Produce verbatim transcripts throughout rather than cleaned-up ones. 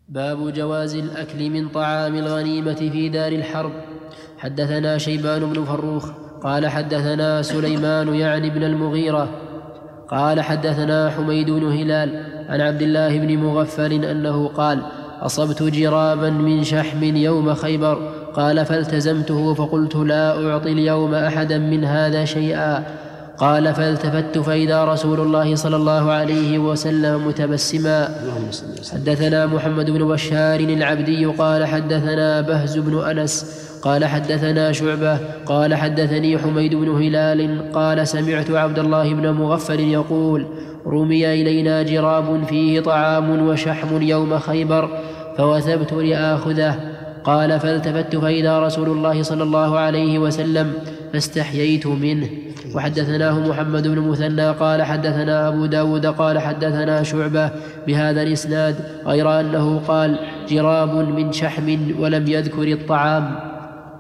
باب جواز الأكل من طعام الغنيمة في دار الحرب. حدثنا شيبان بن فروخ قال حدثنا سليمان يعني بن المغيرة قال حدثنا حميد بن هلال عن عبد الله بن مغفل أنه قال: أصبت جرابا من شحم يوم خيبر، قال فالتزمته فقلت لا أعطي اليوم أحدا من هذا شيئا. قال فالتفت فإذا رسول الله صلى الله عليه وسلم متبسما. حدثنا محمد بن بشار العبدي قال حدثنا بهز بن أنس قال حدثنا شعبة قال حدثني حميد بن هلال قال سمعت عبد الله بن مغفل يقول: رمي إلينا جراب فيه طعام وشحم يوم خيبر فوثبت لآخذه. قال فالتفت فإذا رسول الله صلى الله عليه وسلم فاستحييت منه. وحدثناه محمد بن مثنى قال حدثنا أبو داود قال حدثنا شعبة بهذا الإسناد غير أنه قال: جراب من شحم ولم يذكر الطعام.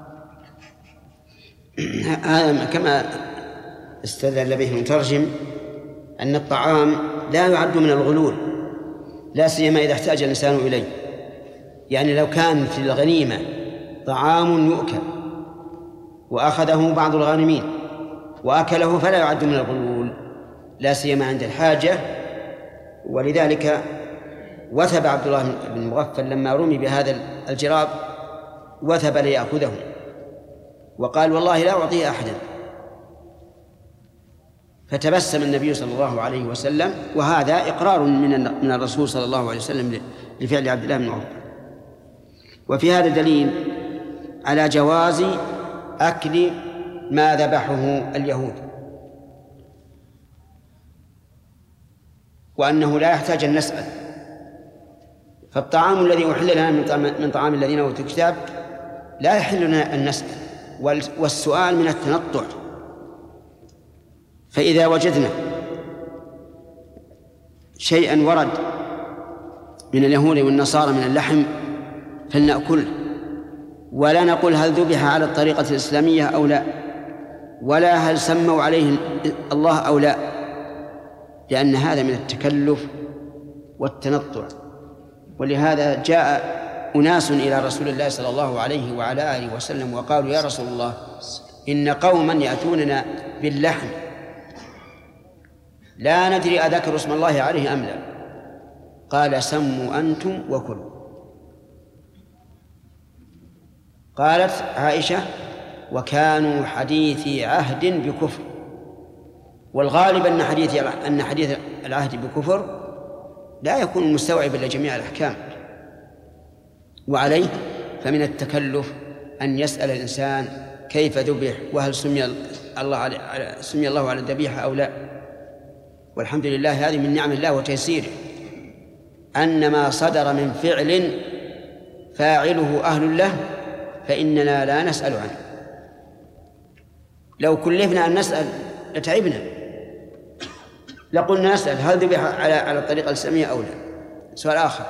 هذا كما استدل به المترجم أن الطعام لا يعد من الغلول، لا سيما إذا احتاج الإنسان إليه. يعني لو كان في الغنيمة طعام يؤكل وأخذه بعض الغانمين وأكله فلا يعد من الغلول، لا سيما عند الحاجة. ولذلك وثب عبد الله بن مغفل لما رمي بهذا الجراب وثب ليأخذه وقال: والله لا أعطيه أحدا. فتبسم النبي صلى الله عليه وسلم، وهذا إقرار من من الرسول صلى الله عليه وسلم لفعل عبد الله بن مغفل. وفي هذا دليل على جواز أكل ما ذبحه اليهود، وأنه لا يحتاج أن نسأل. فالطعام الذي أحل لنا من طعام الذين أوتوا الكتاب لا يحل لنا أن نسأل، والسؤال من التنطع. فإذا وجدنا شيئا ورد من اليهود والنصارى من اللحم فلنأكله، ولا نقول هل ذبح على الطريقة الإسلامية أو لا، ولا هل سموا عليه الله أو لا، لأن هذا من التكلف والتنطع. ولهذا جاء أناس إلى رسول الله صلى الله عليه وعلى آله وسلم وقالوا: يا رسول الله، إن قوما يأتوننا باللحم لا ندري أذكر اسم الله عليه أم لا. قال: سموا أنتم وكلوا. قالت عائشة: وكانوا حديثي عهد بكفر. والغالب أن حديث أن حديث العهد بكفر لا يكون مستوعبا لجميع الأحكام. وعليه فمن التكلف أن يسأل الإنسان كيف ذبح، وهل سمي الله على سمي الله على الذبيحة أو لا. والحمد لله، هذه من نعم الله وتيسيره، أن ما صدر من فعل فاعله أهل له فإننا لا نسأل عنه. لو كلفنا أن نسأل لتعبنا، لقلنا نسأل هل ذبح على على الطريقة الإسلامية أو لا. سؤال آخر: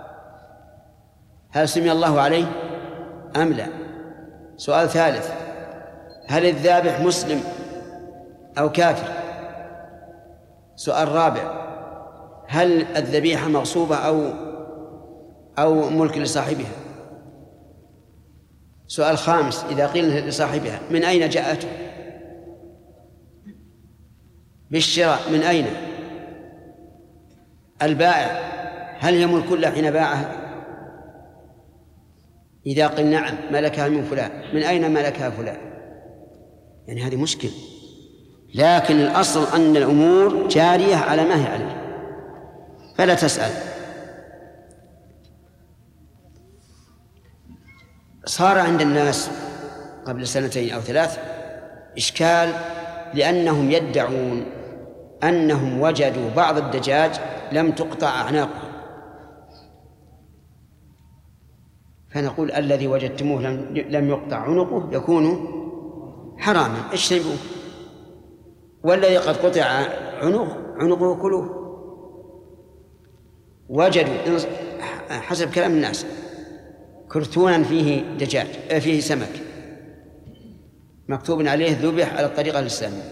هل سمي الله عليه أم لا؟ سؤال ثالث: هل الذابح مسلم أو كافر؟ سؤال رابع: هل الذبيحة مغصوبة أو أو ملك لصاحبها؟ سؤال خامس: إذا قيل لصاحبها من أين جاءته؟ بالشراء من أين؟ البائع هل هي ملك له حين باعها؟ إذا قيل نعم ملكها من فلان، من أين ملكها فلان؟ يعني هذه مشكلة. لكن الأصل أن الأمور جارية على ما هي عليه، فلا تسأل. صار عند الناس قبل سنتين أو ثلاث إشكال، لأنهم يدعون أنهم وجدوا بعض الدجاج لم تقطع أعناقه، فنقول: الذي وجدتموه لم يقطع عنقه يكون حراما، اجتنبوه، والذي قد قطع عنقه عنقه كلوه. وجدوا حسب كلام الناس كرتونا فيه دجاج فيه سمك مكتوب عليه ذبح على الطريقة الإسلامية،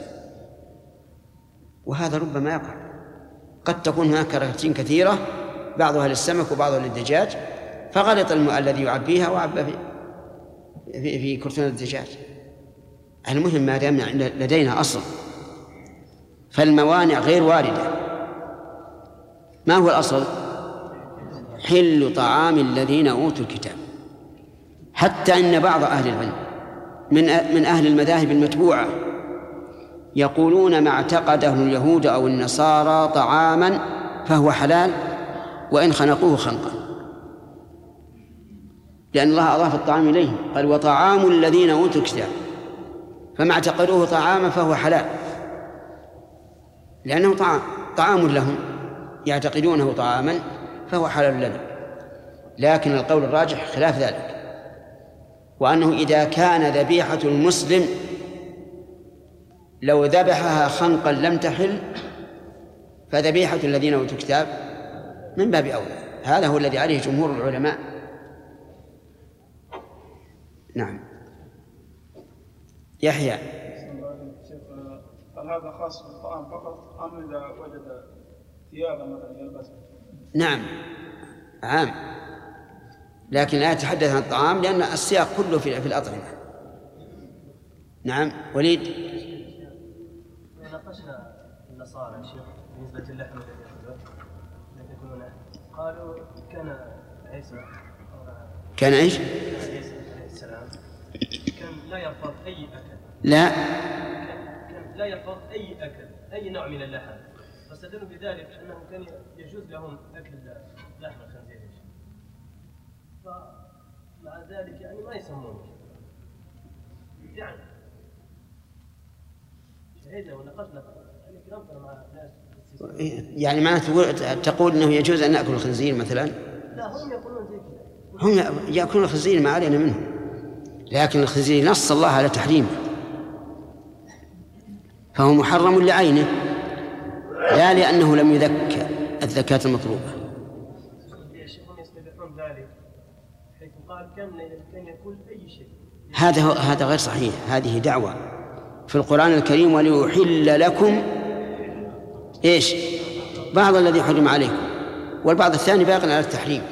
وهذا ربما يقع. قد تكون هناك كراتين كثيرة بعضها للسمك وبعضها للدجاج، فغلط الذي يعبيها وعبى في في, في كرتون الدجاج. المهم ما دام لدينا أصل فالموانع غير واردة. ما هو الأصل؟ حل طعام الذين أوتوا الكتاب. حتى إن بعض أهل العلم من من أهل المذاهب المتبوعة يقولون ما اعتقده اليهود أو النصارى طعاما فهو حلال وإن خنقوه خنقا، لأن الله أضاف الطعام إليه، قال وطعام الذين أوتوا الكتاب، فما اعتقدوه طعاما فهو حلال لأنه طعام طعام لهم يعتقدونه طعاما فهو حلال لنا. لكن القول الراجح خلاف ذلك، وأنه إذا كان ذبيحة المسلم لو ذبحها خنقا لم تحل فذبيحة الذين أوتوا الكتاب من باب أولى. هذا هو الذي عليه جمهور العلماء. نعم. يحيى. هل هذا خاص بالطعام فقط أم إذا وجد ثيابا مثلا يلبسها؟ نعم عام، لكن لا يتحدث عن الطعام لأن السياق كله في الأطعمة. نعم. وليد. ناقشنا النصارى يا شيخ بالنسبة للحم الذي يكونون قالوا كان عيسى كان ايش؟ كان عيسى عليه السلام كان لا يرفض أي أكل. لا كان لا يرفض أي أكل أي نوع من اللحم، فاستدلوا بذلك أنه كان يجوز لهم أكل لحم الخنزير، فمع ذلك يعني ما يسمونه يعني شهدنا وناقشنا يعني كلامنا مع ناس يعني ما تقول تقول انه يجوز ان ناكل الخنزير مثلا؟ لا هم يقولون زي كذا، هم ياكلون الخنزير ما علينا منه، لكن الخنزير نص الله على تحريمه فهو محرم لعينه لا لأنه لم يذك الزكاة المطلوبة. هم يستبيحون ذلك حيث قال كان كان يأكل أي شيء. هذا هذا غير صحيح، هذه دعوة في القرآن الكريم وليحل لكم ايش؟ بعض الذي حرم عليكم والبعض الثاني باق على التحريم.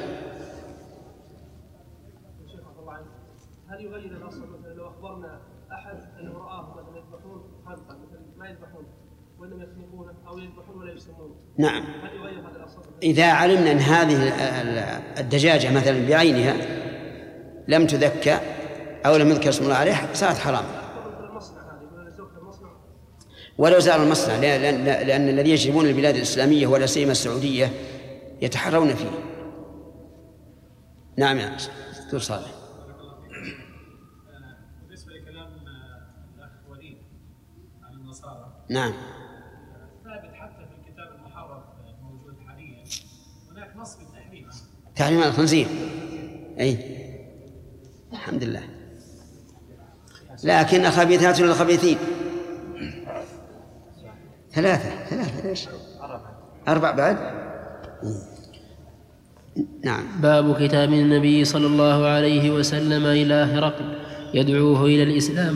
هل يغير الأصل مثلا لو أخبرنا أحد أنه رآه مثلا يذبحون خلقا مثلا ما يذبحون وإنما يخنقونه أو يذبحون ولا يسمونه؟ نعم. هل يغير هذا الأصل؟ إذا علمنا أن هذه الدجاجة مثلا بعينها لم تذكى أو لم يذكر اسم الله عليها صارت حرام. ولو زار المصنع لأن, لأن الذين يجربون البلاد الإسلامية ولا سيما السعودية يتحرون فيه. نعم يا دكتور صالح. بالنسبة لكلام الأخ وليد عن النصارى، نعم ثابت حتى في الكتاب المحرر موجود حاليا هناك نص بالتحريم تحريم الخنزير. أي الحمد لله. لكن الخبيثات للخبيثين. ثلاثة ثلاثة ليش؟ أربع بعد. نعم. باب كتاب النبي صلى الله عليه وسلم إلى هرقل يدعوه إلى الإسلام.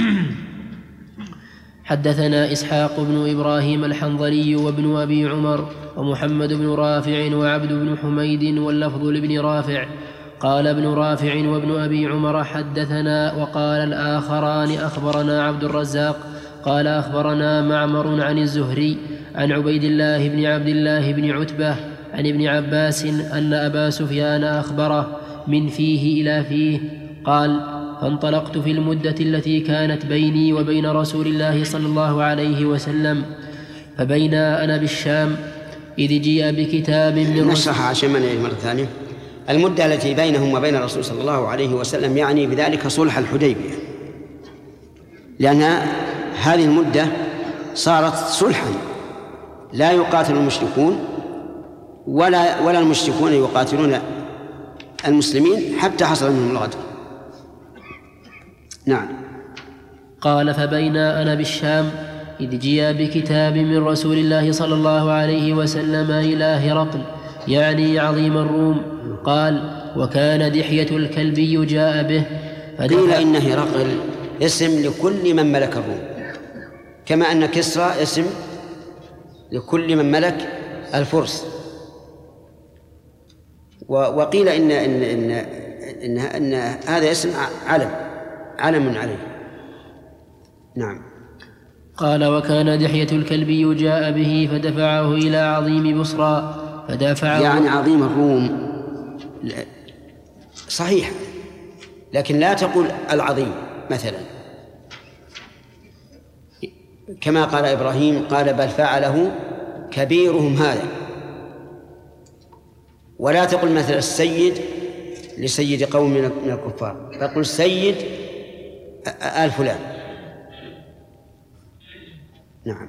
حدثنا إسحاق بن إبراهيم الحنظلي وابن أبي عمر ومحمد بن رافع وعبد بن حميد واللفظ لابن رافع قال ابن رافع وابن أبي عمر حدثنا، وقال الآخران أخبرنا عبد الرزاق قال أخبرنا معمر عن الزهري عن عبيد الله بن عبد الله بن عتبة عن ابن عباس أن أبا سفيان أخبره من فيه إلى فيه قال: فانطلقت في المدة التي كانت بيني وبين رسول الله صلى الله عليه وسلم، فبينا أنا بالشام إذ جيء بكتاب من نشرح عشان ما نعيد مرة ثانية. المدة التي بينهم وبين الرسول صلى الله عليه وسلم يعني بذلك صلح الحديبية، لأن هذه المدة صارت صلحا، لا يقاتل المشركون ولا ولا المشركون يقاتلون المسلمين حتى حصل منهم الغدر. نعم. قال: فبينا أنا بالشام إذ جيء بكتاب من رسول الله صلى الله عليه وسلم إلى هرقل يعني عظيم الروم. قال: وكان دحية الكلبي جاء به. قيل إن هرقل اسم لكل من ملك الروم، كما أن كسرى اسم لكل من ملك الفرس. وقيل إن إن إن إن, إن هذا اسم علم علم عليه. نعم. قال: وكان دحية الكلبي جاء به فدفعه إلى عظيم بصرى فدافعه، يعني عظيم الروم صحيح، لكن لا تقول العظيم مثلا، كما قال إبراهيم قال: بل فعله كبيرهم هذا. ولا تقل مثل السيد لسيد قوم من الكفار، تقول سيد آل فلان. نعم.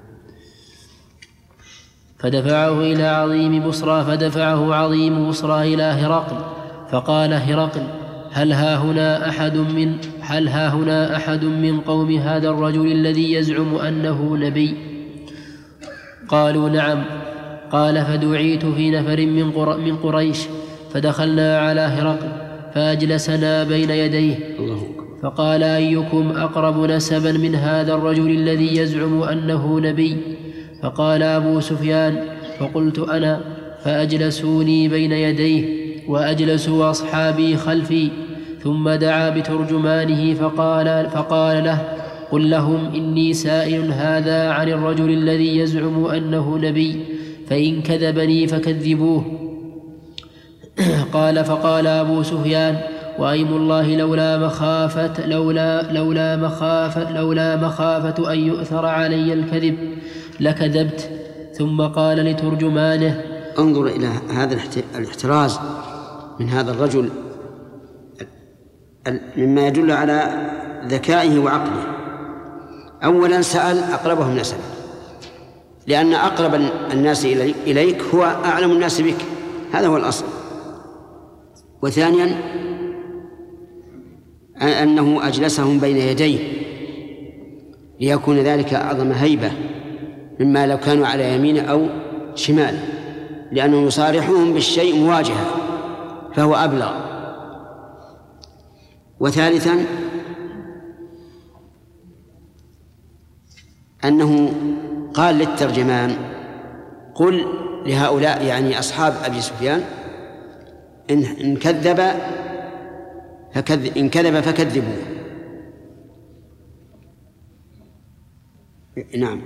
فدفعه إلى عظيم بصرى فدفعه عظيم بصرى إلى هرقل فقال هرقل: هل ها هنا أحد من هل ها هنا أحد من قوم هذا الرجل الذي يزعم أنه نبي؟ قالوا: نعم. قال: فدعيت في نفر من, قر... من قريش فدخلنا على هرقل فأجلسنا بين يديه فقال: أيكم أقرب نسبا من هذا الرجل الذي يزعم أنه نبي؟ فقال أبو سفيان، فقلت أنا، فأجلسوني بين يديه وأجلسوا أصحابي خلفي، ثم دعا بترجمانه فقال, فقال له: قل لهم إني سائل هذا عن الرجل الذي يزعم أنه نبي، فإن كذبني فكذبوه. قال: فقال أبو سفيان: وأيم الله لولا مخافة لولا لولا مخافة لولا مخافة أن يؤثر علي الكذب لكذبت. ثم قال لترجمانه: انظر إلى هذا الاحتراز من هذا الرجل مما يدل على ذكائه وعقله. أولا سأل أقربهم نسبا، لأن أقرب الناس إليك هو أعلم الناس بك، هذا هو الأصل. وثانيا أنه أجلسهم بين يديه ليكون ذلك أعظم هيبة مما لو كانوا على يمينه أو شماله، لأنه يصارحهم بالشيء مواجهة فهو أبلغ. وثالثا أنه قال للترجمان: قل لهؤلاء يعني أصحاب أبي سفيان إن كذب فكذب إن كذب فكذبوه. نعم.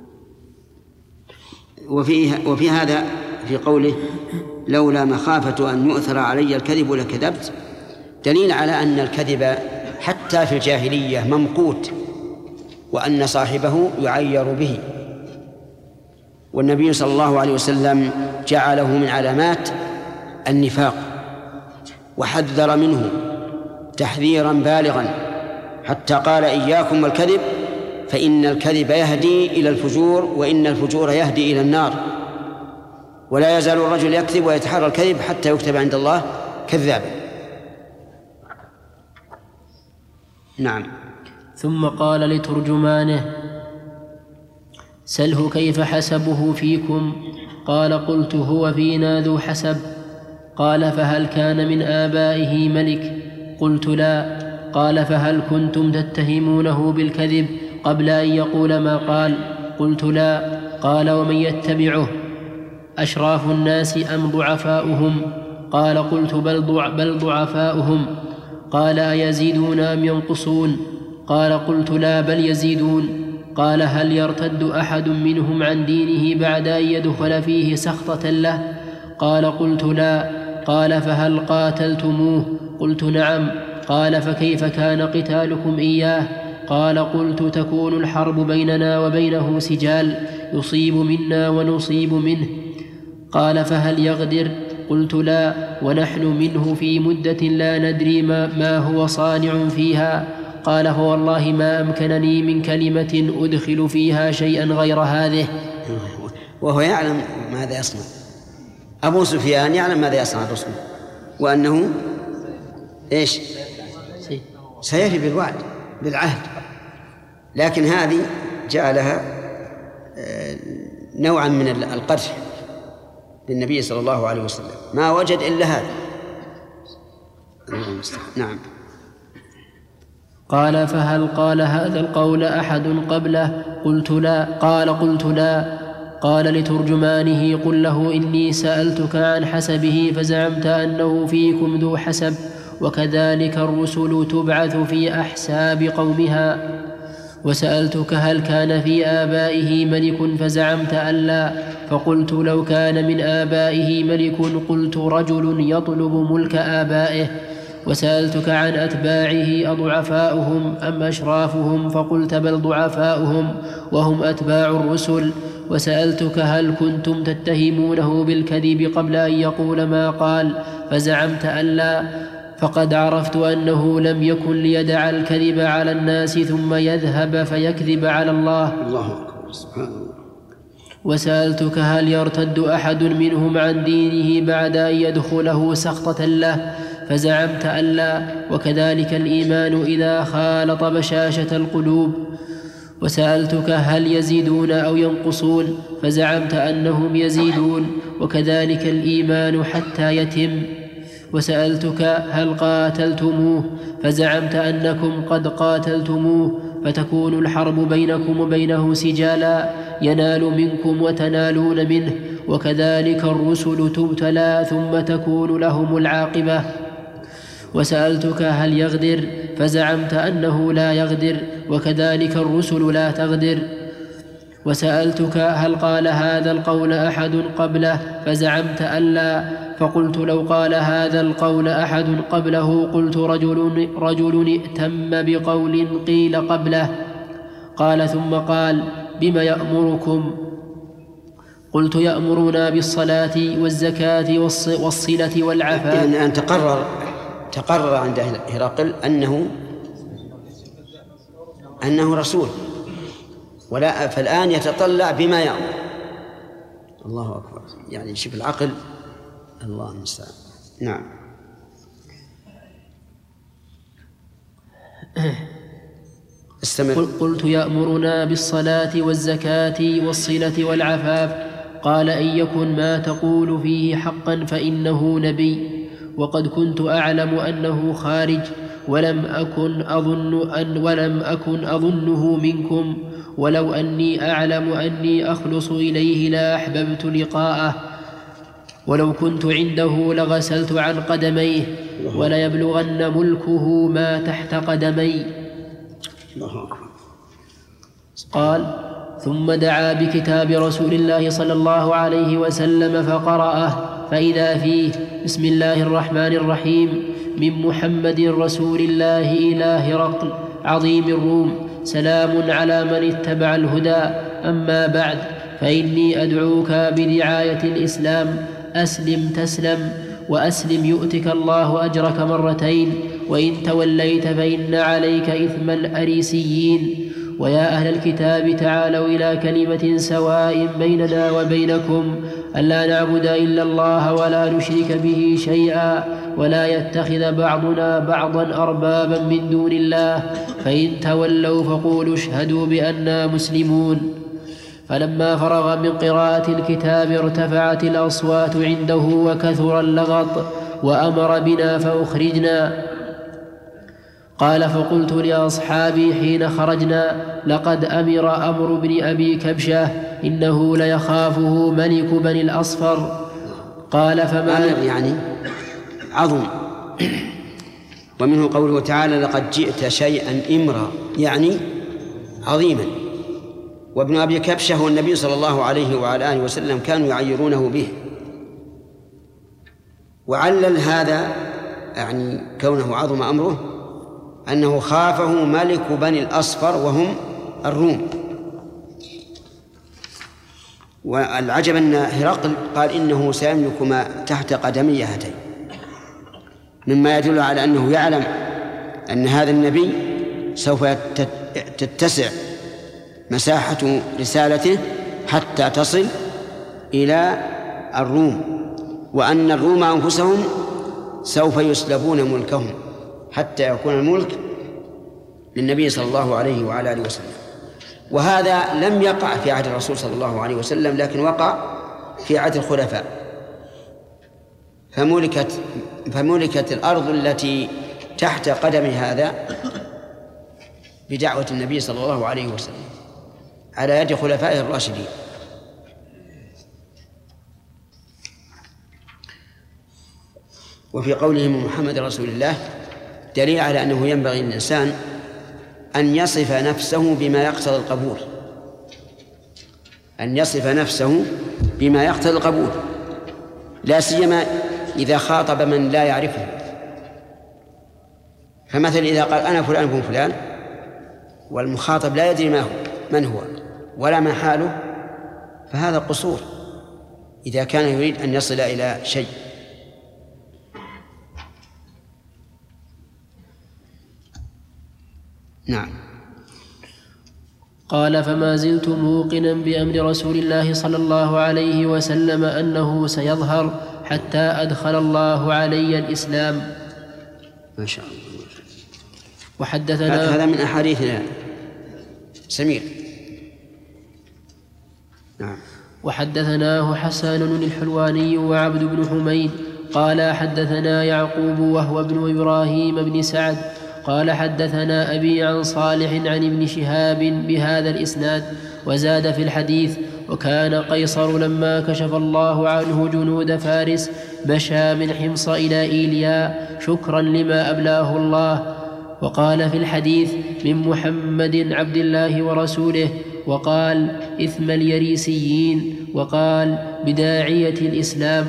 وفي وفي هذا في قوله: لولا مخافة أن يؤثر علي الكذب لكذبت، دليل على أن الكذب حتى في الجاهلية ممقوت، وأن صاحبه يعير به. والنبي صلى الله عليه وسلم جعله من علامات النفاق وحذر منه تحذيرا بالغا، حتى قال: إياكم والكذب فإن الكذب يهدي إلى الفجور، وإن الفجور يهدي إلى النار، ولا يزال الرجل يكذب ويتحرى الكذب حتى يكتب عند الله كذابا. نعم. ثم قال لترجمانه: سله كيف حسبه فيكم؟ قال: قلت: هو فينا ذو حسب. قال: فهل كان من آبائه ملك؟ قلت: لا. قال: فهل كنتم تتهمونه بالكذب قبل أن يقول ما قال؟ قلت: لا. قال: ومن يتبعه أشراف الناس أم ضعفاؤهم؟ قال: قلت: بل ضعفاؤهم. قال: أيزيدون أم ينقصون؟ قال: قلت: لا، بل يزيدون. قال: هل يرتد أحد منهم عن دينه بعد أن يدخل فيه سخطة له؟ قال: قلت: لا. قال: فهل قاتلتموه؟ قلت: نعم. قال: فكيف كان قتالكم إياه؟ قال: قلت: تكون الحرب بيننا وبينه سجال، يصيب منا ونصيب منه. قال: فهل يغدر؟ قلت: لا، ونحن منه في مدة لا ندري ما, ما هو صانع فيها. قال: فوالله ما أمكنني من كلمة أدخل فيها شيئا غير هذه. وهو يعلم ماذا يصنع، أبو سفيان يعلم ماذا يصنع الرسول، وأنه إيش سيفي بالوعد بالعهد، لكن هذه جعلها نوعا من القدح للنبي صلى الله عليه وسلم، ما وجد إلا هذا. نعم. قال: فهل قال هذا القول أحد قبله؟ قلت: لا. قال: قلت: لا. قال لترجمانه قل له إني سألتك عن حسبه فزعمت أنه فيكم ذو حسب، وكذلك الرسل تبعث في أحساب قومها. وسألتك هل كان في آبائه ملك فزعمت أن لا، فقلت لو كان من آبائه ملك قلت رجل يطلب ملك آبائه. وسألتك عن أتباعه أضعفاؤهم أم أشرافهم، فقلت بل ضعفاؤهم وهم أتباع الرسل. وسألتك هل كنتم تتهمونه بالكذب قبل أن يقول ما قال، فزعمت أن لا، فقد عرفت أنه لم يكن ليدع الكذب على الناس ثم يذهب فيكذب على الله. الله أكبر، سبحان الله. وسألتك هل يرتد أحد منهم عن دينه بعد أن يدخله سخطة له، فزعمت أن لا، وكذلك الإيمان إذا خالط بشاشة القلوب. وسألتك هل يزيدون أو ينقصون، فزعمت أنهم يزيدون، وكذلك الإيمان حتى يتم. وسألتك هل قاتلتموه، فزعمت أنكم قد قاتلتموه، فتكون الحرب بينكم وبينه سجالا ينال منكم وتنالون منه، وكذلك الرسل تبتلى ثم تكون لهم العاقبة. وسألتك هل يغدر، فزعمت أنه لا يغدر، وكذلك الرسل لا تغدر. وسألتك هل قال هذا القول أحد قبله، فزعمت أن لا، فقلت لو قال هذا القول أحد قبله قلت رجل, رجل ائتم بقول قيل قبله. قال ثم قال بما يأمركم؟ قلت يأمرنا بالصلاة والزكاة والصلة والعفاف. يعني أن تقرر تقرر عند هرقل أنه أنه رسول، ولا فالآن يتطلع بما يأمر. الله أكبر، يعني شوف العقل، الله المستعان. نعم. استمر. قلت يأمرنا بالصلاة والزكاة والصلة والعفاف. قال إن يكن ما تقول فيه حقا فإنه نبي، وقد كنت أعلم أنه خارج، ولم أكن أظن أن ولم أكن أظنه منكم، ولو أني أعلم أني أخلص إليه لا أحببت لقاءه، ولو كنت عنده لغسلت عن قدميه، وليبلغن ملكه ما تحت قدمي. قال ثم دعا بكتاب رسول الله صلى الله عليه وسلم فقرأه، فإذا فيه بسم الله الرحمن الرحيم من محمد رسول الله إلى هرقل عظيم الروم، سلام على من اتبع الهدى، أما بعد فإني أدعوك بدعاية الإسلام، أسلم تسلم، وأسلم يؤتك الله أجرك مرتين، وإن توليت فإن عليك إثم الأريسيين. ويا أهل الكتاب تعالوا إلى كلمة سواء بيننا وبينكم ألا نعبد إلا الله ولا نشرك به شيئا، ولا يتخذ بعضنا بعضا أربابا من دون الله، فإن تولوا فقولوا اشهدوا بأننا مسلمون. فلما فرغ من قراءة الكتاب ارتفعت الأصوات عنده وكثر اللغط، وأمر بنا فأخرجنا. قال فقلت لأصحابي حين خرجنا لقد أمر أمر بن أبي كبشة إنه ليخافه ملك بني الأصفر. قال فما أمر يعني عظم، ومنه قوله تعالى لقد جئت شيئا إمرا يعني عظيما. وابن أبي كبشة والنبي صلى الله عليه وعلى آله وسلم كانوا يعيرونه به، وعلل هذا يعني كونه عظم أمره أنه خافه ملك بني الأصفر وهم الروم. والعجب أن هرقل قال إنه سيملك ما تحت قدمي هاتين، مما يدل على أنه يعلم أن هذا النبي سوف تتسع مساحة رسالته حتى تصل إلى الروم، وأن الروم أنفسهم سوف يسلبون ملكهم حتى يكون الملك للنبي صلى الله عليه وعلى آله وسلم. وهذا لم يقع في عهد الرسول صلى الله عليه وسلم، لكن وقع في عهد الخلفاء، فملكت فملكت الأرض التي تحت قدم هذا بدعوة النبي صلى الله عليه وسلم على يد خلفائه الراشدين. وفي قولهم محمد رسول الله دليل على أنه ينبغي للإنسان أن يصف نفسه بما يقتضي القبول، أن يصف نفسه بما يقتضي القبول، لا سيما إذا خاطب من لا يعرفه. فمثلا إذا قال أنا فلان بن فلان والمخاطب لا يدري ما هو من هو ولا ما حاله، فهذا قصور إذا كان يريد أن يصل إلى شيء. نعم. قال: فما زلت موقنا بأمر رسول الله صلى الله عليه وسلم أنه سيظهر حتى أدخل الله علي الإسلام. ما شاء الله. وحدثنا هذا من أحاديثنا سمير. نعم. وحدثناه حسان الحلواني وعبد بن حميد قال حدثنا يعقوب وهو ابن إبراهيم بن سعد قال حدثنا أبي عن صالح عن ابن شهاب بهذا الإسناد، وزاد في الحديث: وكان قيصر لما كشف الله عنه جنود فارس مشى من حمص إلى إيليا شكرا لما أبلاه الله. وقال في الحديث: من محمد عبد الله ورسوله، وقال: إثم اليريسيين، وقال: بداعية الإسلام.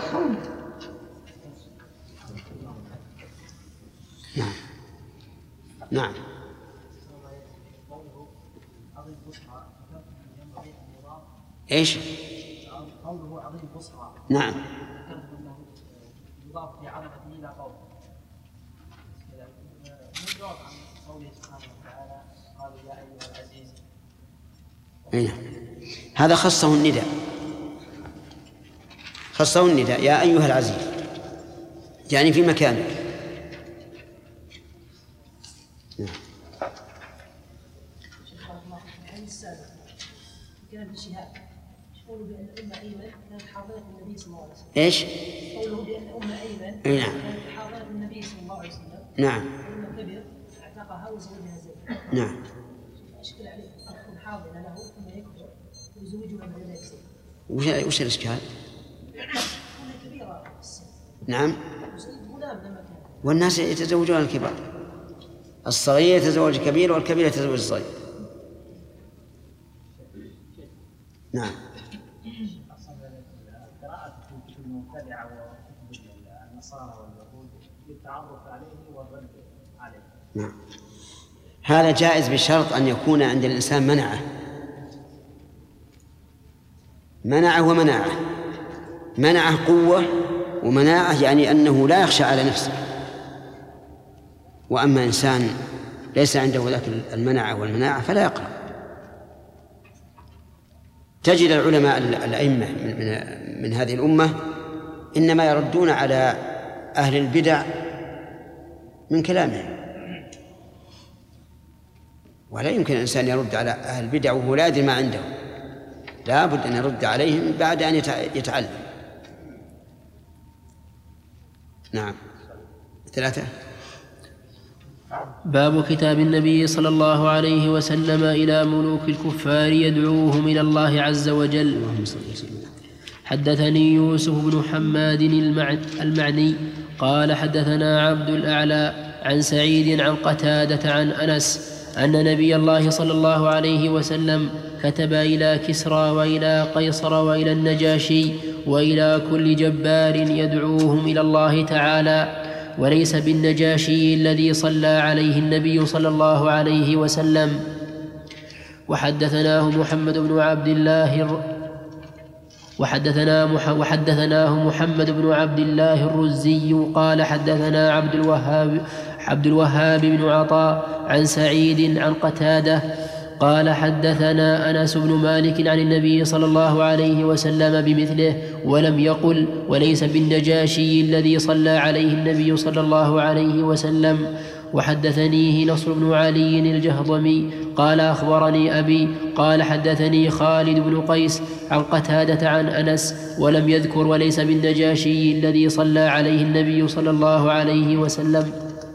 نعم. نعم. ايش؟ قوله عظيم بصرى. نعم. يضاف في عظمته الى قوله. من جواب عن قوله سبحانه وتعالى: قالوا يا ايها العزيز. أيه. هذا خصه النداء، خصه النداء يا ايها العزيز، يعني في مكانك. قوله بأن أم أيمن كانت حاضرة النبي صلى الله عليه وسلم. إيش؟ قوله بأن أم أيمن نعم. كانت حاضرة النبي صلى الله عليه وسلم. نعم. ولما كبر اعتقها وزوجها زيد. نعم. أشكل عليه أن تكون حاضرة له ثم يكبر ويزوجها بعد ذلك زيد. وش وش الإشكال؟ كونها كبيرة في السن. نعم. وزيد غلام لما كان. والناس يتزوجون الكبار، الصغير يتزوج الكبير والكبير يتزوج الصغير. نعم. القراءة في كتب المبتدعة وكتب النصارى واليهود للتعرف عليه والرد عليه. نعم. هذا جائز بشرط أن يكون عند الإنسان منعه منعه ومناعه. منعه قوة ومناعة يعني أنه لا يخشى على نفسه. وأما إنسان ليس عنده ذاك المنعة والمناعة فلا يقرأ. تجد العلماء الأئمة من, من هذه الأمة إنما يردون على أهل البدع من كلامهم، ولا يمكن الإنسان يرد على أهل البدع وهو لا يدري ما عنده، لا بد أن يرد عليهم بعد أن يتعلم. نعم. ثلاثة. باب كتاب النبي صلى الله عليه وسلم إلى ملوك الكفار يدعوهم إلى الله عز وجل. حدثني يوسف بن حماد المعني قال حدثنا عبد الأعلى عن سعيد عن قتادة عن أنس أن نبي الله صلى الله عليه وسلم كتب إلى كسرى وإلى قيصر وإلى النجاشي وإلى كل جبار يدعوهم إلى الله تعالى، وليس بالنجاشي الذي صلى عليه النبي صلى الله عليه وسلم. وحدثناه محمد بن عبد الله وحدثنا وحدثناه محمد بن عبد الله الرزي قال حدثنا عبد الوهاب عبد الوهاب بن عطاء عن سعيد عن قتادة قال حدثنا أنس بن مالك عن النبي صلى الله عليه وسلم بمثله، ولم يقل وليس بالنجاشي الذي صلى عليه النبي صلى الله عليه وسلم. وحدثنيه نصر بن علي الجهضمي قال أخبرني أبي قال حدثني خالد بن قيس عن قتادة عن أنس، ولم يذكر وليس بالنجاشي الذي صلى عليه النبي صلى الله عليه وسلم.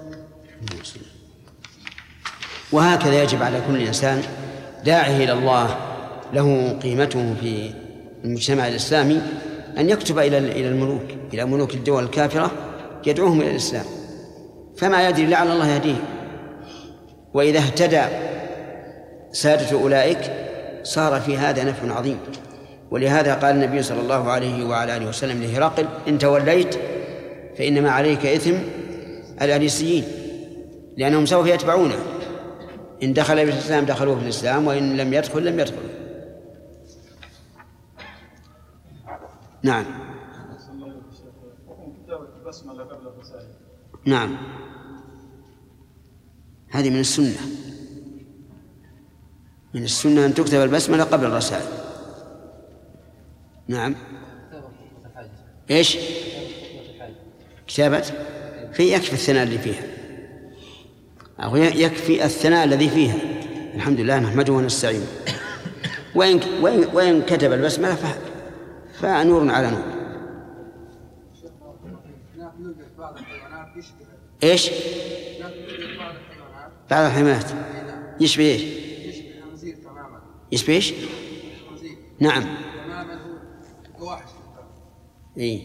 وهكذا يجب على كل إنسان داعي إلى الله له قيمته في المجتمع الإسلامي أن يكتب إلى إلى الملوك إلى ملوك الدول الكافرة يدعوهم إلى الإسلام، فما يدري لعل الله يهديه. وإذا اهتدى سادة أولئك صار في هذا نفع عظيم. ولهذا قال النبي صلى الله عليه وعلى آله وسلم لهرقل: إن توليت فإنما عليك إثم الأريسيين، لأنهم سوف يتبعونه، إن دخل في الإسلام دخلوه في الإسلام، وإن لم يدخل لم يدخل. نعم. نعم، هذه من السنة، من السنة أن تكتب البسملة قبل الرسائل. نعم. إيش؟ كتابة في يكفي الثناء اللي فيها، أو يكفي الثناء الذي فيها. الحمد لله نحمده ونستعينه. وإن وإن وإن كتب البسملة فنور على نور. إيش؟ بعض الحيوانات يشبه إيش؟ يشبه إيش؟ نعم. إيه؟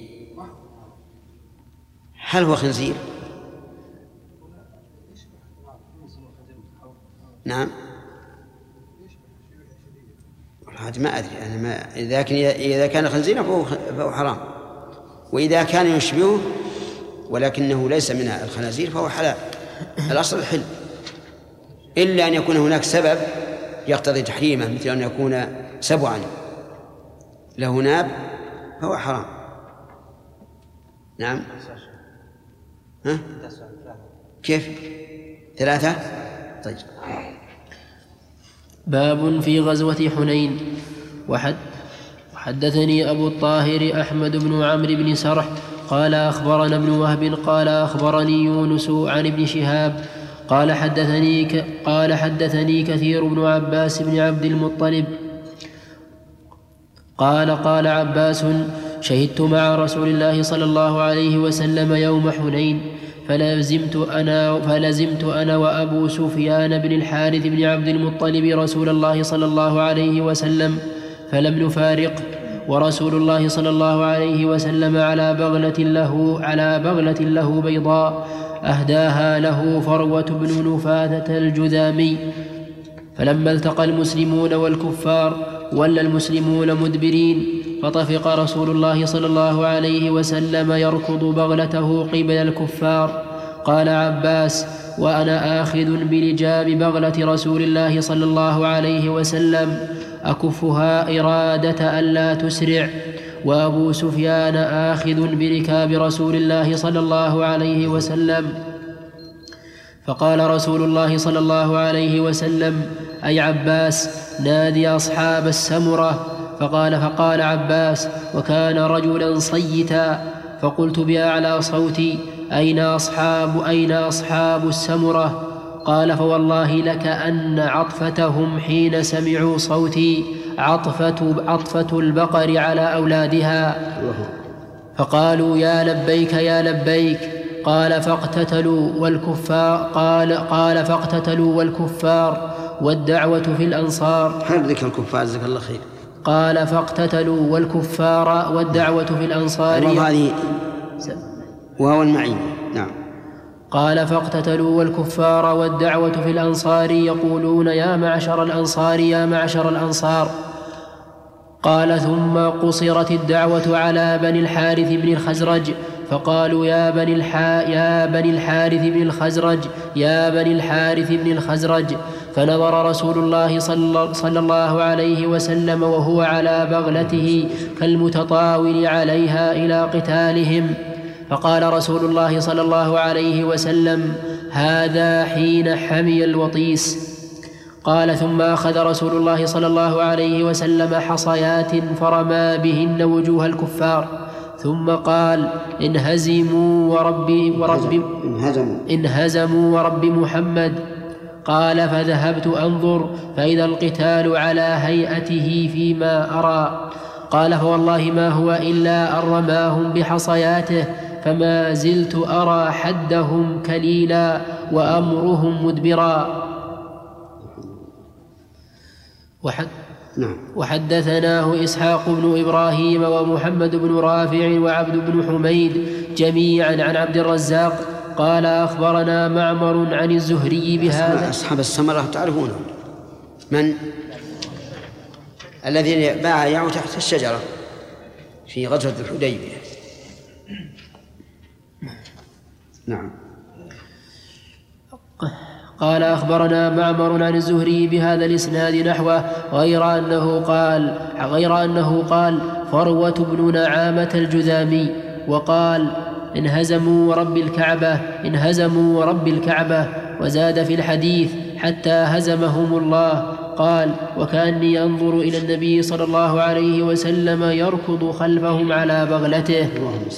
هل هو خنزير؟ نعم. هذا ما أدري أنا، ما لكن إذا كان خنزيرا فهو فهو حرام، وإذا كان يشبهه ولكنه ليس من الخنازير فهو حلال. الأصل الحل، إلا أن يكون هناك سبب يقتضي تحريمه، مثل أن يكون سبعا له ناب فهو حرام. نعم. ها؟ كيف؟ ثلاثة؟ طيب. باب في غزوة حنين. وحد وحدثني أبو الطاهر أحمد بن عمرو بن سرح قال أخبرنا ابن وهب قال أخبرني يونس عن ابن شهاب قال حدثني ك... قال حدثني كثير بن عباس بن عبد المطلب قال قال عباس: شهدت مع رسول الله صلى الله عليه وسلم يوم حنين، فلزمت أنا, فلزمت أنا وأبو سفيان بن الحارث بن عبد المطلب رسول الله صلى الله عليه وسلم فلم نفارق، ورسول الله صلى الله عليه وسلم على بغلة له, على بغلة له بيضاء أهداها له فروة بن نفاذة الجذامي. فلما التقى المسلمون والكفار ولى المسلمون مدبرين، فطفق رسول الله صلى الله عليه وسلم يركض بغلته قبل الكفار. قال عباس: وأنا آخذ بلجام بغلة رسول الله صلى الله عليه وسلم أكفها إرادة ألا تسرع، وأبو سفيان آخذ بركاب رسول الله صلى الله عليه وسلم. فقال رسول الله صلى الله عليه وسلم: أي عباس، نادي أصحاب السمرة. فقال فقال عباس: وكان رجلا صيتا. فقلت بأعلى صوتي: أين أصحاب أين أصحاب السمرة؟ قال: فوالله لكأن عطفتهم حين سمعوا صوتي عطفة, عطفة البقر على أولادها. فقالوا: يا لبيك يا لبيك. قال فاقتتلوا والكفار قال قال فاقتتلوا والكفار والدعوة في الأنصار. حرك الكفار جزاك الله خير. قال فاقتتلوا والكفار والدعوة في الأنصار. هذه وهو المعين. نعم. قال فاقتتلوا والكفار والدعوة في الأنصار يقولون: يا معشر الأنصار يا معشر الأنصار. قال ثم قصرت الدعوة على بني الحارث بن الخزرج، فقالوا: يا بني الحا يا بني الحارث بن الخزرج يا بني الحارث بن الخزرج. فنظر رسول الله صلى الله عليه وسلم وهو على بغلته كالمتطاول عليها إلى قتالهم. فقال رسول الله صلى الله عليه وسلم: هذا حين حمي الوطيس. قال ثم أخذ رسول الله صلى الله عليه وسلم حصيات فرمى بهن وجوه الكفار، ثم قال: انهزموا ورب, ورب انهزموا ورب محمد. قال فذهبت أنظر فإذا القتال على هيئته فيما أرى. قال فوالله ما هو إلا أن رماهم بحصياته، فما زلت أرى حدهم كليلا وأمرهم مدبرا. وحد وحدثناه إسحاق بن إبراهيم ومحمد بن رافع وعبد بن حميد جميعا عن عبد الرزاق قال أخبرنا معمر عن الزهري بهذا. أصحاب السمرة تعرفونهم، من الذين بايعوا تحت الشجرة في غزوة الحديبية. نعم. قال أخبرنا معمر عن الزهري بهذا الإسناد نحوه غير أنه قال غير أنه قال فروة بن نعامة الجذامي، وقال انهزموا ورب الكعبة انهزموا ورب الكعبة، وزاد في الحديث حتى هزمهم الله. قال وكأني أنظر إلى النبي صلى الله عليه وسلم يركض خلفهم على بغلته.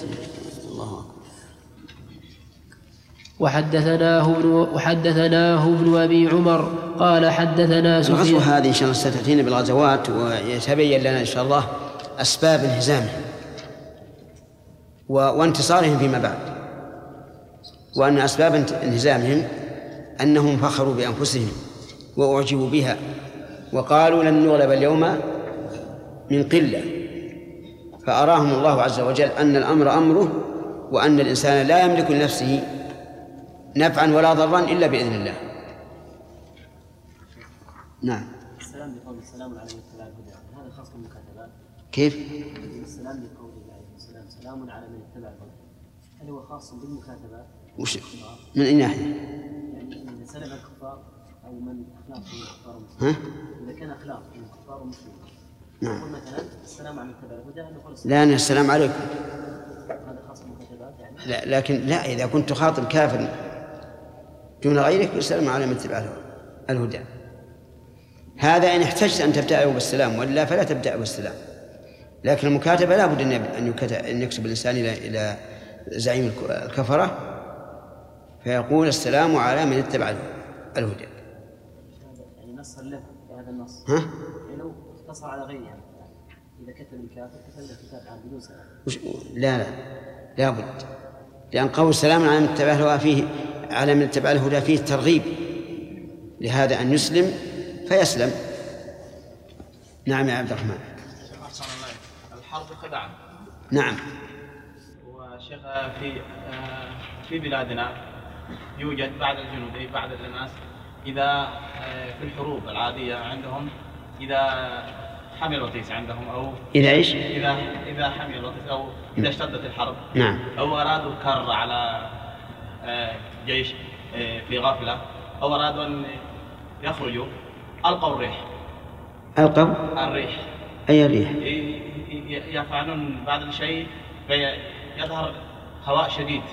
وحدثناه ابن وحدثناه ابن أبي عمر قال حدثنا سفيان. الغزوة هذه إن شاء الله ستأتينا بالغزوات ويتبين لنا إن شاء الله أسباب انهزامهم وانتصارهم فيما بعد، وأن أسباب انهزامهم أنهم فخروا بأنفسهم وأعجبوا بها وقالوا لن نغلب اليوم من قلة، فأراهم الله عز وجل أن الأمر أمره، وأن الإنسان لا يملك لنفسه نفعا ولا ضرا إلا بإذن الله. نعم. السلام بقول السلام على من اتبع الهدى، هذا خاص بالمكاتبات. كيف؟ السلام بقول عليه السلام سلام على من اتبع الهدى، هل هو خاص بالمكاتبات؟ وش من أي ناحية؟ يعني إذا سلم الكفار أو من أخلاق من الكفار والمسلمين. إذا كان أخلاق من الكفار والمسلمين. نعم. يقول مثلا السلام على من اتبع الهدى، هل يقول لا أنا السلام عليكم. هذا خاص بالمكاتبات يعني؟ لا، لكن لا، إذا كنت تخاطب كافر دون غيرك السلام على من اتبع الهدى. هذا إن احتجت أن تبدأه بالسلام، وإلا فلا تبدأه بالسلام. لكن المكاتبة لا بد أن يكتب الإنسان إلى إلى زعيم الكفرة فيقول السلام على من اتبع الهدى. يعني نص له في هذا النص. ها؟ لو اقتصر على غيره يعني إذا كتب الكافر كتب له كتاب عن بدون سلام. لا لا لا بد، لأن قول السلام على من اتبع الهدى فيه على من اتبع الهدى فيه ترغيب لهذا أن يسلم فيسلم. نعم يا عبد الرحمن. الحرب خدعة. نعم. وشيخ في في بلادنا يوجد بعض الجنود أي بعض الناس إذا في الحروب العادية عندهم إذا حمل الوطيس عندهم أو إذا إيش؟ إذا إذا حمل الوطيس أو إذا اشتدت الحرب. نعم. أو أرادوا الكر على جيش في غفلة أو أرادوا أن يخرجوا ألقوا الريح. ألقوا الريح. أي الريح؟ يفعلون بعض الشيء فيظهر هواء شديد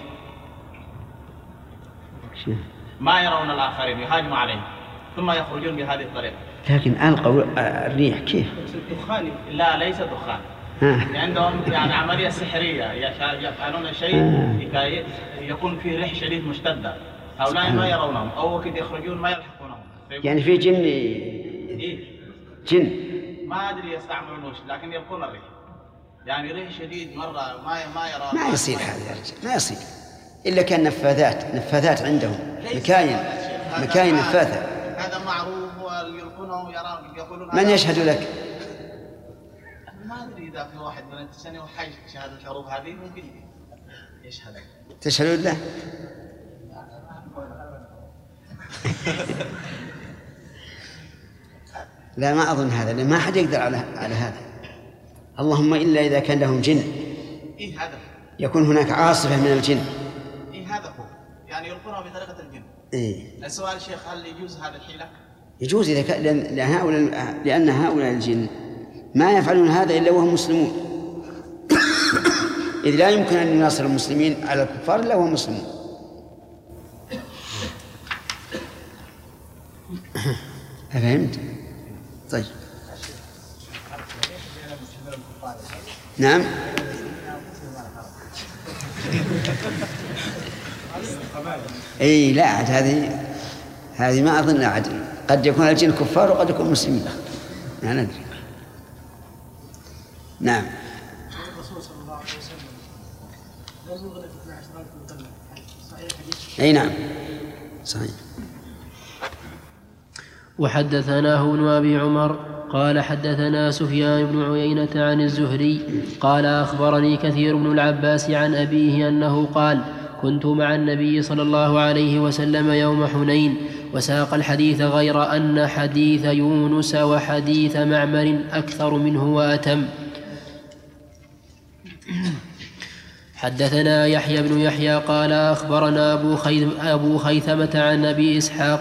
ما يرون الآخرين يهاجموا عليه ثم يخرجون بهذه الطريقة. لكن ألقوا الريح كيف؟ دخان. لا ليس دخان. عندهم يعني عملية سحرية يفعلون شيء لكي يكون فيه ريح شديد مشتدة، هؤلاء ما يرونهم أو وقت يخرجون ما يلحقونهم. يعني في جن. إيه؟ جن. ما أدري يستعملون وش لكن يلقون الريح، يعني ريح شديد مرة ما ما يرى. ما يصير هذا يا رجال، ما يصير إلا كان نفاذات نفاذات عندهم مكاين مكاين نفاثة. هذا معروف ويلقونه ويرى يقولون. من يشهد لك؟ ما أدري إذا في واحد من التسني وحي شهادة الحروب هذه ممكن يشهد. تشهدون له؟ لا ما أظن هذا، لأن ما حد يقدر على على هذا، اللهم إلا إذا كان لهم جن. إيه هذا. يكون هناك عاصفة من الجن. إيه هذا هو، يعني يلقونه بطريقة الجن. إيه. السؤال شيخ هل يجوز هذا الحيلة؟ يجوز إذا كان لأن هؤلاء لأن هؤلاء الجن ما يفعلون هذا إلا وهم مسلمون. إذ لا يمكن أن يناصر المسلمين على الكفار إلا وهم مسلمون. أفهمت؟ طيب. نعم. أي لا عاد هذه هذه ما أظن عاد، قد يكون الجن كفار وقد يكون مسلمين، لا ندري. نعم. الرسول صلى الله عليه وسلم لم يغلق اثنا عشر ألف مغلق، صحيح حديث؟ أي نعم صحيح. وحدثناه ابن أبي عمر قال حدثنا سفيان بن عيينة عن الزهري قال أخبرني كثير بن العباس عن أبيه أنه قال كنت مع النبي صلى الله عليه وسلم يوم حنين، وساق الحديث غير أن حديث يونس وحديث معمر أكثر منه وأتم. حدثنا يحيى بن يحيى قال أخبرنا أبو, خيث أبو خيثمة عن أبي إسحاق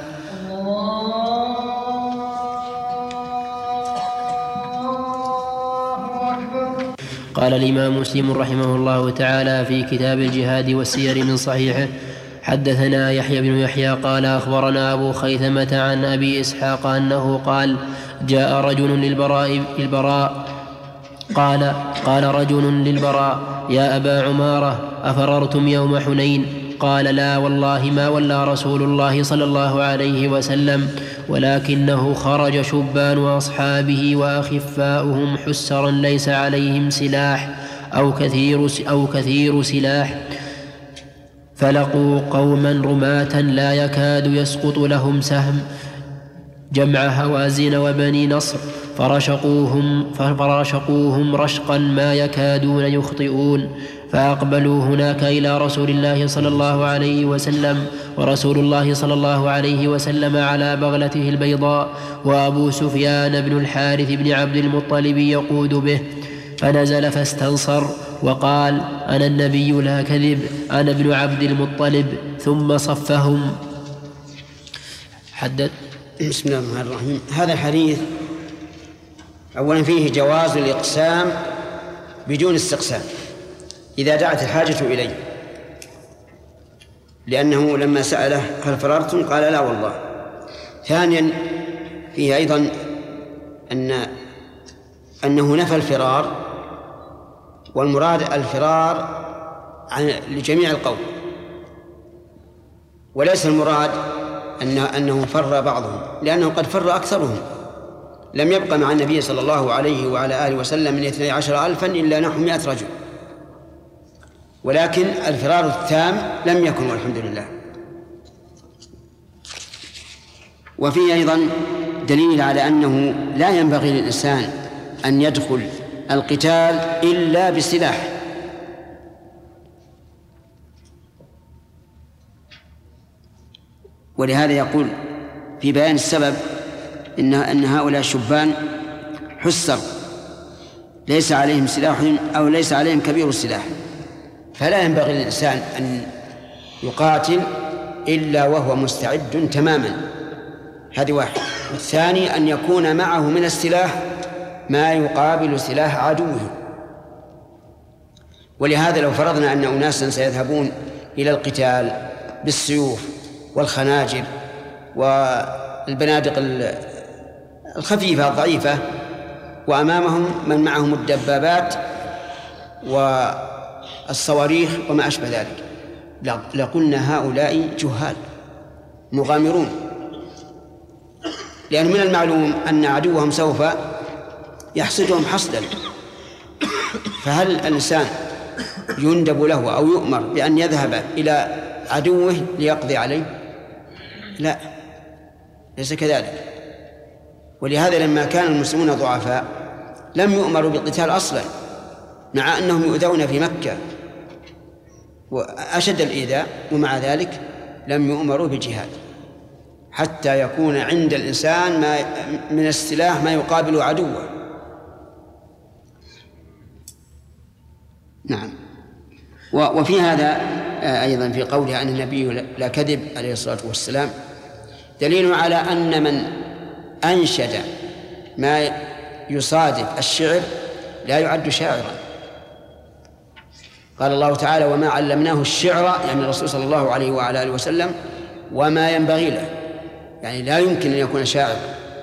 قال الإمام مسلم رحمه الله تعالى في كتاب الجهاد والسير من صحيحه حدثنا يحيى بن يحيى قال أخبرنا أبو خيثمة عن أبي إسحاق أنه قال جاء رجل للبراء, للبراء قال قال رجل للبراء يا أبا عمارة أفررتم يوم حنين؟ قال لا والله ما ولى رسول الله صلى الله عليه وسلم، ولكنه خرج شبان أصحابه وأخفاؤهم حسرا ليس عليهم سلاح أو كثير, أو كثير سلاح، فلقوا قوما رماة لا يكاد يسقط لهم سهم جمع هوازن وبني نصر فرشقوهم, فرشقوهم رشقا ما يكادون يخطئون، فأقبلوا هناك إلى رسول الله صلى الله عليه وسلم، ورسول الله صلى الله عليه وسلم على بغلته البيضاء، وأبو سفيان بن الحارث بن عبد المطلب يقود به، فنزل فاستنصر وقال أنا النبي لا كذب، أنا ابن عبد المطلب، ثم صفهم. حدث. بسم الله الرحمن الرحيم. هذا الحديث أولا فيه جواز الإقسام بدون استقسام إذا دعت الحاجة إليه، لأنه لما سأله هل فررتم قال لا والله. ثانيا فيه أيضا أن أنه نفى الفرار، والمراد الفرار عن لجميع القوم، وليس المراد أن أنه فر بعضهم، لأنه قد فر أكثرهم، لم يبقى مع النبي صلى الله عليه وعلى آله وسلم من اثني عشر ألفا إلا نحو مئة رجل، ولكن الفرار التام لم يكن والحمد لله. وفيه أيضا دليل على أنه لا ينبغي للإنسان أن يدخل القتال إلا بسلاح، ولهذا يقول في بيان السبب إن أن هؤلاء الشبان حسر ليس عليهم سلاح أو ليس عليهم كبير السلاح، فلا ينبغي للإنسان أن يقاتل إلا وهو مستعد تماما. هذه واحد. الثاني أن يكون معه من السلاح ما يقابل سلاح عدوه. ولهذا لو فرضنا أن أناسا سيذهبون إلى القتال بالسيوف والخناجر والبنادق الخفيفة الضعيفة، وأمامهم من معهم الدبابات والصواريخ وما أشبه ذلك، لقلنا هؤلاء جهال مغامرون، لأن من المعلوم أن عدوهم سوف يحصدهم حصدا. فهل الإنسان يندب له أو يؤمر بأن يذهب إلى عدوه ليقضي عليه؟ لا، ليس كذلك. ولهذا لما كان المسلمون ضعفاء لم يؤمروا بالقتال أصلا، مع أنهم يؤذون في مكة وأشد الإيذاء، ومع ذلك لم يؤمروا بالجهاد حتى يكون عند الإنسان ما من السلاح ما يقابل عدوه. نعم. وفي هذا أيضا في قوله أن النبي لا كذب عليه الصلاة والسلام دليل على أن من أنشد ما يصادف الشعر لا يعد شاعرا. قال الله تعالى وما علمناه الشعر، يعني الرسول صلى الله عليه وعلى آله وسلم، وما ينبغي له، يعني لا يمكن أن يكون شاعرا.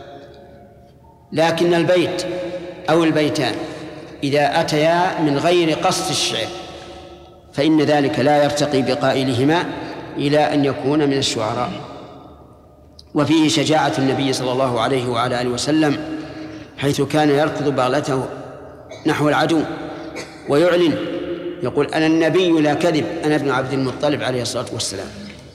لكن البيت أو البيتان إذا أتيا من غير قصد الشعر فإن ذلك لا يرتقي بقائلهما إلى أن يكون من الشعراء. وفيه شجاعة النبي صلى الله عليه وعلى آله وسلم حيث كان يركض بغلته نحو العدو ويعلن يقول أنا النبي لا كذب، أنا ابن عبد المطلب عليه الصلاة والسلام.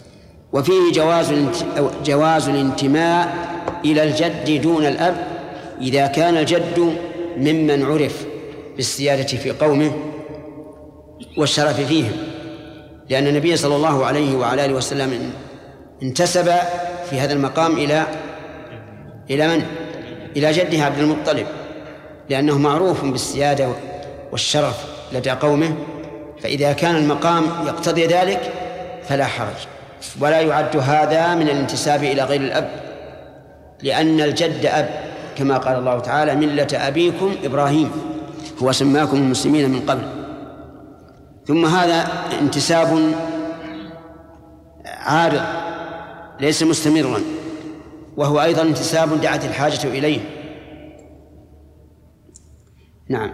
وفيه جواز جواز الانتماء إلى الجد دون الأب إذا كان الجد ممن عرف بالسيادة في قومه والشرف فيهم، لأن النبي صلى الله عليه وعلى آله وسلم انتسب في هذا المقام إلى إلى من؟ إلى جده عبد المطلب، لأنه معروف بالسيادة والشرف لدى قومه، فإذا كان المقام يقتضي ذلك فلا حرج. ولا يعد هذا من الانتساب إلى غير الأب، لأن الجد أب، كما قال الله تعالى: ملة أبيكم إبراهيم هو سماكم المسلمين من قبل. ثم هذا انتساب عارض ليس مستمرا، وهو أيضا انتساب دعت الحاجة إليه. نعم.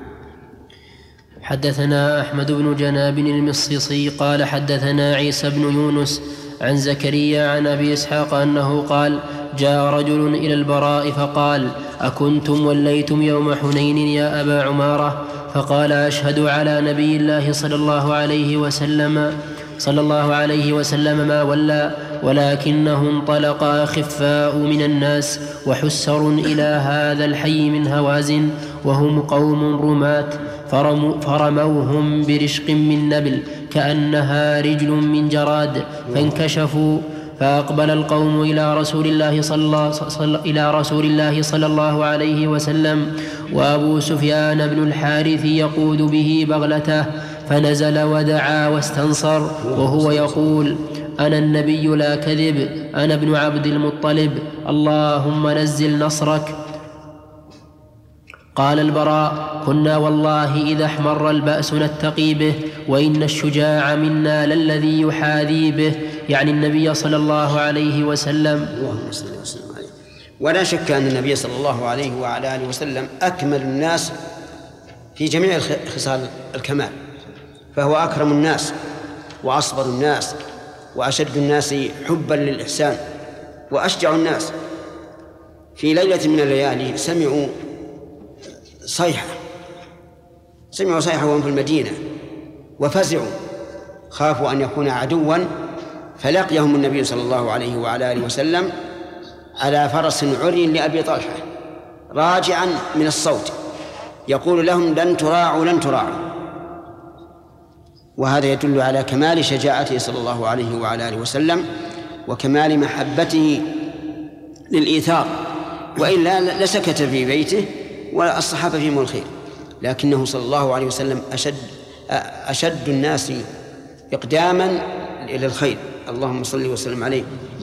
حدثنا أحمد بن جناب المصيصي قال حدثنا عيسى بن يونس عن زكريا عن أبي إسحاق أنه قال: جاء رجل إلى البراء فقال: أكنتم وليتم يوم حنين يا أبا عمارة؟ فقال: أشهد على نبي الله صلى الله عليه وسلم صلى الله عليه وسلم ما ولى، ولكنه انطلق أخفاء من الناس وحسر إلى هذا الحي من هوازن، وهم قوم رماة، فرموهم برشق من نبل كأنها رجل من جراد، فانكشفوا، فأقبل القوم إلى رسول الله صلى الله, صلى إلى رسول الله صلى الله عليه وسلم، وأبو سفيان بن الحارث يقود به بغلته، فنزل ودعا واستنصر وهو يقول: أنا النبي لا كذب، أنا ابن عبد المطلب، اللهم نزل نصرك. قال البراء: كنا والله إذا احمر البأس نتقي به، وإن الشجاع منا للذي يحاذي به، يعني النبي صلى الله عليه وسلم. اللهم صل وسلم عليه. ولا شك أن النبي صلى الله عليه وعلى آله وسلم أكمل الناس في جميع خصال الكمال، فهو أكرم الناس وأصبر الناس وأشد الناس حبا للإحسان وأشجع الناس. في ليلة من الليالي سمعوا صيحة سمعوا صيحة وهم في المدينة وفزعوا، خافوا أن يكون عدوا، فلقيهم النبي صلى الله عليه وعلى آله وسلم على فرس عري لأبي طلحة راجعا من الصوت يقول لهم: لن تراعوا لن تراعوا. وهذا يدل على كمال شجاعته صلى الله عليه وعلى آله وسلم وكمال محبته للإيثار، وإلا لسكت في بيته والصحابة فيهم الخير، لكنه صلى الله عليه وسلم أشد أشد الناس إقداما إلى الخير. اللهم صل وسلم عليه.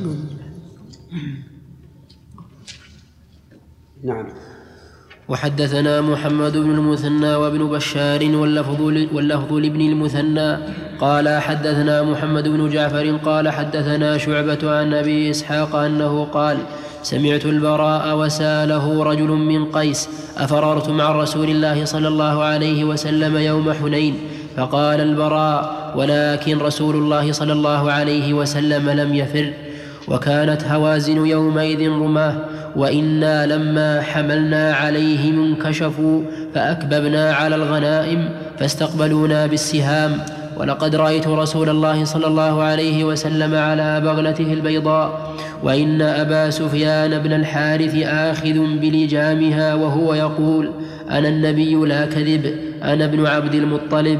نعم. وحدثنا محمد بن المثنى وابن بشار واللفظ لابن المثنى قال حدثنا محمد بن جعفر قال حدثنا شعبة عن أبي إسحاق أنه قال: سمعت البراء وساله رجل من قيس: أفررتم عن رسول الله صلى الله عليه وسلم يوم حنين؟ فقال البراء: ولكن رسول الله صلى الله عليه وسلم لم يفر، وكانت هوازن يومئذ رماه، وإنا لما حملنا عليهم انكشفوا فأكببنا على الغنائم فاستقبلونا بالسهام، ولقد رأيت رسول الله صلى الله عليه وسلم على بغلته البيضاء، وإن أبا سفيان بن الحارث آخذ بلجامها وهو يقول: أنا النبي لا كذب، أنا ابن عبد المطلب.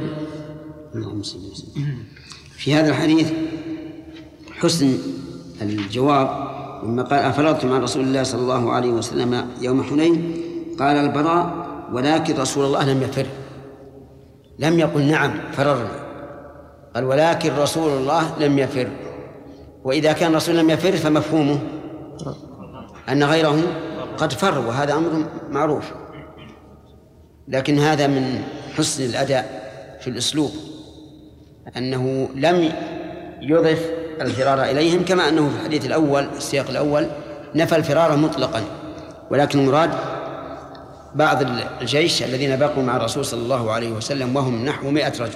في هذا الحديث حسن الجواب لما قال: أفررتم عن رسول الله صلى الله عليه وسلم يوم حنين؟ قال البراء: ولكن رسول الله لم يفر. لم يقل نعم فررنا، قال: ولكن رسول الله لم يفر. وإذا كان رسول لم يفر فمفهومه أن غيره قد فر، وهذا أمر معروف، لكن هذا من حسن الأداء في الأسلوب أنه لم يضف الفرار إليهم، كما أنه في الحديث الأول السياق الأول نفى الفرار مطلقا، ولكن المراد بعض الجيش الذين بقوا مع الرسول صلى الله عليه وسلم وهم نحو مئة رجل.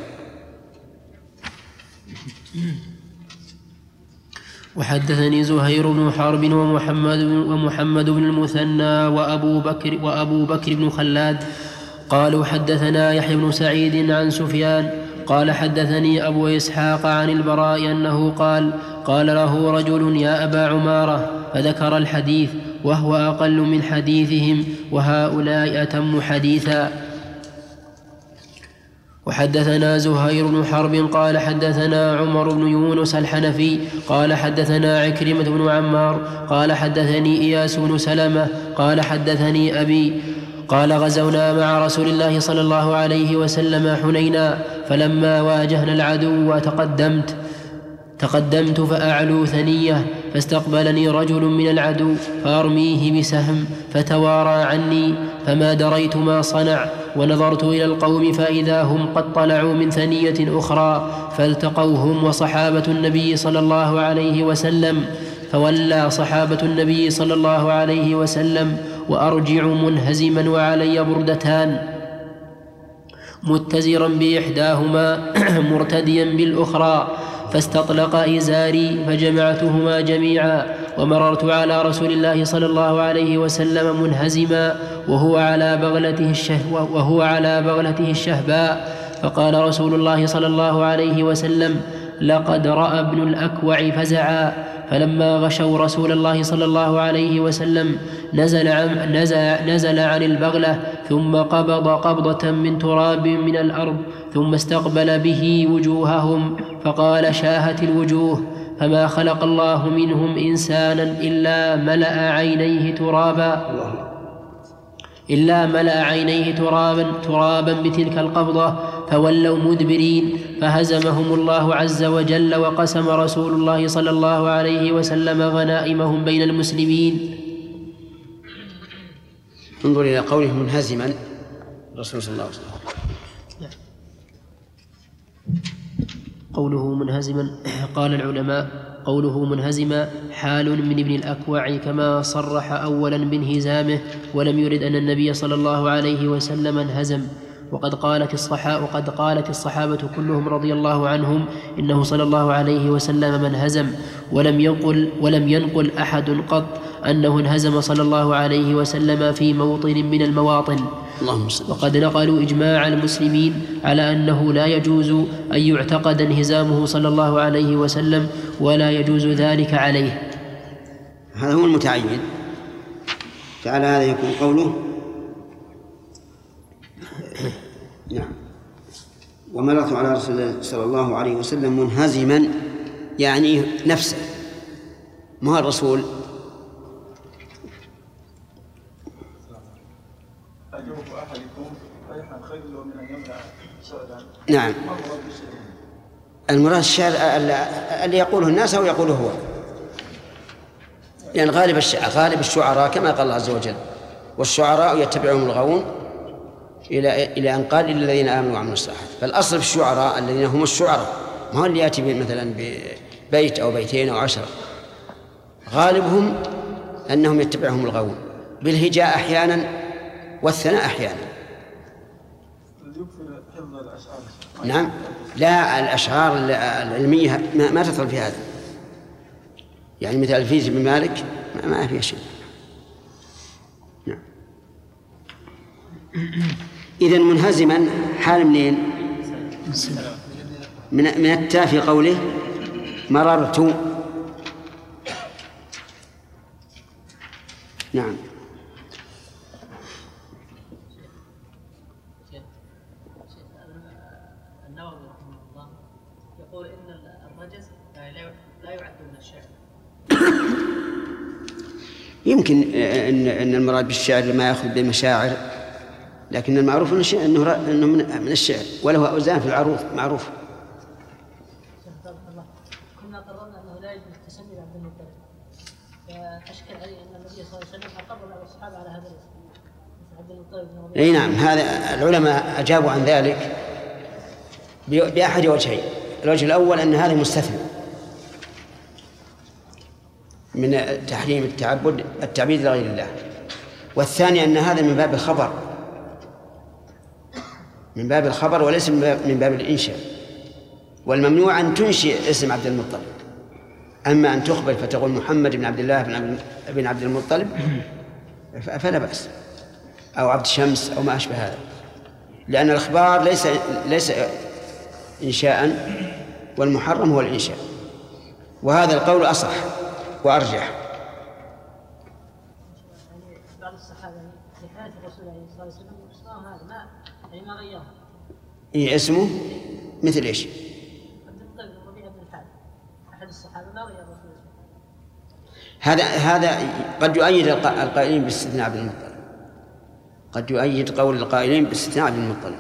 وحدثني زهير بن حرب ومحمد ومحمد بن المثنى وأبو بكر وأبو بكر بن خلاد قالوا حدثنا يحيى بن سعيد عن سفيان قال حدثني أبو إسحاق عن البراء أنه قال: قال له رجل: يا أبا عمارة، فذكر الحديث. وهو أقل من حديثهم، وهؤلاء أتم حديثا. وحدثنا زهير بن حرب قال حدثنا عمر بن يونس الحنفي قال حدثنا عكرمة بن عمار قال حدثني إياس بن سلمة قال حدثني أبي قال غزونا مع رسول الله صلى الله عليه وسلم حنينا، فلما واجهنا العدو تقدمت تقدمت فأعلو ثنية، فاستقبلني رجل من العدو فأرميه بسهم فتوارى عني، فما دريت ما صنع، ونظرت إلى القوم فإذا هم قد طلعوا من ثنية أخرى، فالتقوا هم وصحابة النبي صلى الله عليه وسلم، فولى صحابة النبي صلى الله عليه وسلم وأرجع منهزما وعلي بردتان متزرا بإحداهما مرتديا بالأخرى، فاستطلق إزاري فجمعتهما جميعا، ومررت على رسول الله صلى الله عليه وسلم منهزما وهو على بغلته الشهوة وهو على بغلته الشهباء، فقال رسول الله صلى الله عليه وسلم: لقد رأى ابن الأكوع فزعا. فلما غشوا رسول الله صلى الله عليه وسلم نزل عن, نزل, نزل عن البغلة، ثم قبض قبضة من تراب من الأرض، ثم استقبل به وجوههم فقال: شاهت الوجوه، فما خلق الله منهم إنسانا إلا ملأ عينيه ترابا إلا ملأ عينيه ترابا ترابا بتلك القبضة، فولوا مدبرين، فهزمهم الله عز وجل، وقسم رسول الله صلى الله عليه وسلم غنائمهم بين المسلمين. انظر إلى قوله منهزما الرسول صلى الله عليه وسلم. قوله منهزما، قال العلماء: قوله منهزما حال من ابن الأكوع، كما صرح أولا بانهزامه، ولم يرد أن النبي صلى الله عليه وسلم انهزم. وقد قالت الصحابة, وقد قالت الصحابة كلهم رضي الله عنهم إنه صلى الله عليه وسلم من هزم، ولم ينقل, ولم ينقل أحد قط أنه انهزم صلى الله عليه وسلم في موطن من المواطن. وقد نقلوا إجماع المسلمين على أنه لا يجوز أن يعتقد انهزامه صلى الله عليه وسلم، ولا يجوز ذلك عليه. هذا هو المتعين. فعلى هذا يكون قوله نعم ومررت على رسول الله صلى الله عليه وسلم منهزما، يعني نفسه، ما الرسول. نعم، المراد الشعر اللي يقوله الناس أو يقوله هو، لأن يعني غالب غالب الشعراء كما قال الله عز وجل: والشعراء يتبعهم الغاوون إلى إلى أن قال إلا الذين آمنوا وعملوا الصالحات. فالأصل في الشعراء الذين هم الشعراء، ما هو اللي يأتي مثلا ببيت أو بيتين أو عشرة، غالبهم أنهم يتبعهم الغاوون بالهجاء أحيانا والثناء أحيانا. نعم، لا، الأشعار العلمية ما, ما تدخل في هذا، يعني مثل الفيز بن مالك ما, ما فيها شيء. نعم. إذن منهزما حال منين؟ من, من التاء في قوله مررت. نعم. يقول إن الرجز لا يعد من الشعر. يمكن إن إن المراد بالشعر ما يأخذ بالمشاعر، لكن المعروف إنه إنه من الشعر، وله أوزان في العروض معروف. كنا قررنا أنه لا يجوز التسمي بعبد المطلب، فأشكل عليه أن النبي صلى الله عليه وسلم أقر على الصحابة على هذا الاسم عبد المطلب. أي نعم، هذا العلماء أجابوا عن ذلك بأحد وجهين. الوجه الأول أن هذا مستثنى من تحريم التعبد التعبيد لغير الله، والثاني أن هذا من باب الخبر من باب الخبر وليس من باب الإنشاء، والممنوع أن تنشئ اسم عبد المطلب، أما أن تخبر فتقول محمد بن عبد الله بن عبد المطلب فلا بأس، أو عبد شمس أو ما أشبه هذا، لأن الإخبار ليس ليس إنشاء، والمحرم هو الإنشاء، وهذا القول أصح وأرجح. إيه اسمه مثل إيش؟ هذا هذا قد يؤيد القائلين باستثناء ابن المطلب، قد يؤيد قول القائلين باستثناء ابن المطلب.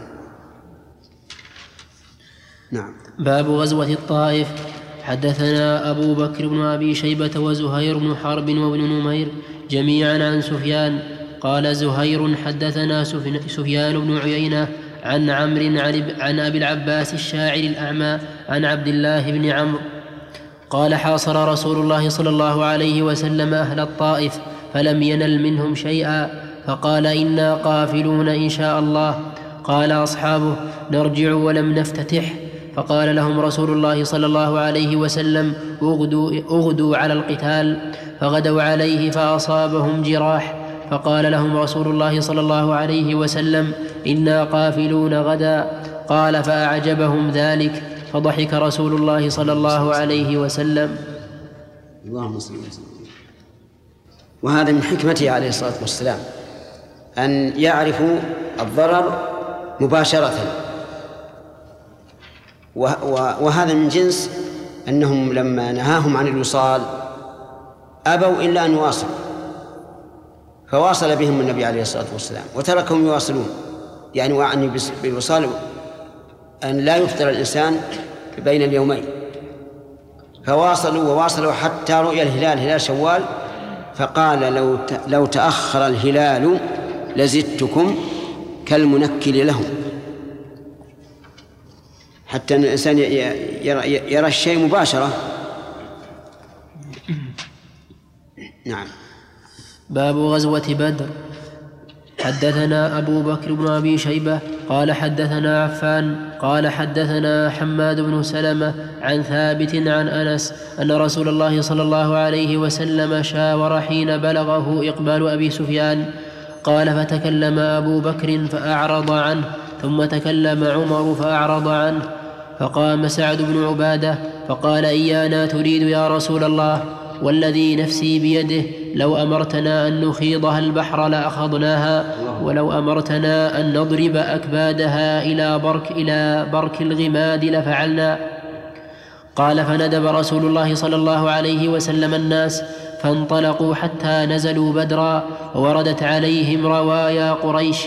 نعم. باب غزوة الطائف. حدثنا أبو بكر بن أبي شيبة وزهير بن حرب وابن نمير جميعا عن سفيان قال زهير حدثنا سفيان بن عيينة عن عمرو عن أبي العباس الشاعر الأعمى عن عبد الله بن عمرو قال حاصر رسول الله صلى الله عليه وسلم أهل الطائف فلم ينل منهم شيئا فقال إنا قافلون إن شاء الله. قال أصحابه نرجع ولم نفتتح. فقال لهم رسول الله صلى الله عليه وسلم اغدوا, اغدوا على القتال. فغدوا عليه فأصابهم جراح. فقال لهم رسول الله صلى الله عليه وسلم إنا قافلون غدا. قال فأعجبهم ذلك فضحك رسول الله صلى الله عليه وسلم. اللهم صل وسلم. وهذا من حكمته عليه الصلاة والسلام أن يعرفوا الضرر مباشرة، وهذا من جنس أنهم لما نهاهم عن الوصال أبوا إلا أن يواصلوا، فواصل بهم النبي عليه الصلاة والسلام وتركهم يواصلون، يعني وعني بالوصال أن لا يفطر الإنسان بين اليومين، فواصلوا وواصلوا حتى رؤيا الهلال هلال شوال، فقال لو لو تأخر الهلال لزدتكم كالمنكل لهم، حتى أن الإنسان يرى, يرى الشيء مباشرة. نعم. باب غزوة بدر. حدثنا أبو بكر بن أبي شيبة قال حدثنا عفان قال حدثنا حماد بن سلمة عن ثابت عن أنس أن رسول الله صلى الله عليه وسلم شاور حين بلغه إقبال أبي سفيان. قال فتكلم أبو بكر فأعرض عنه، ثم تكلم عمر فأعرض عنه، فقام سعد بن عبادة فقال إيانا تريد يا رسول الله؟ والذي نفسي بيده لو أمرتنا أن نخيضها البحر لأخذناها، ولو أمرتنا أن نضرب أكبادها إلى برك, إلى برك الغماد لفعلنا. قال فندب رسول الله صلى الله عليه وسلم الناس فانطلقوا حتى نزلوا بدرا، ووردت عليهم روايا قريش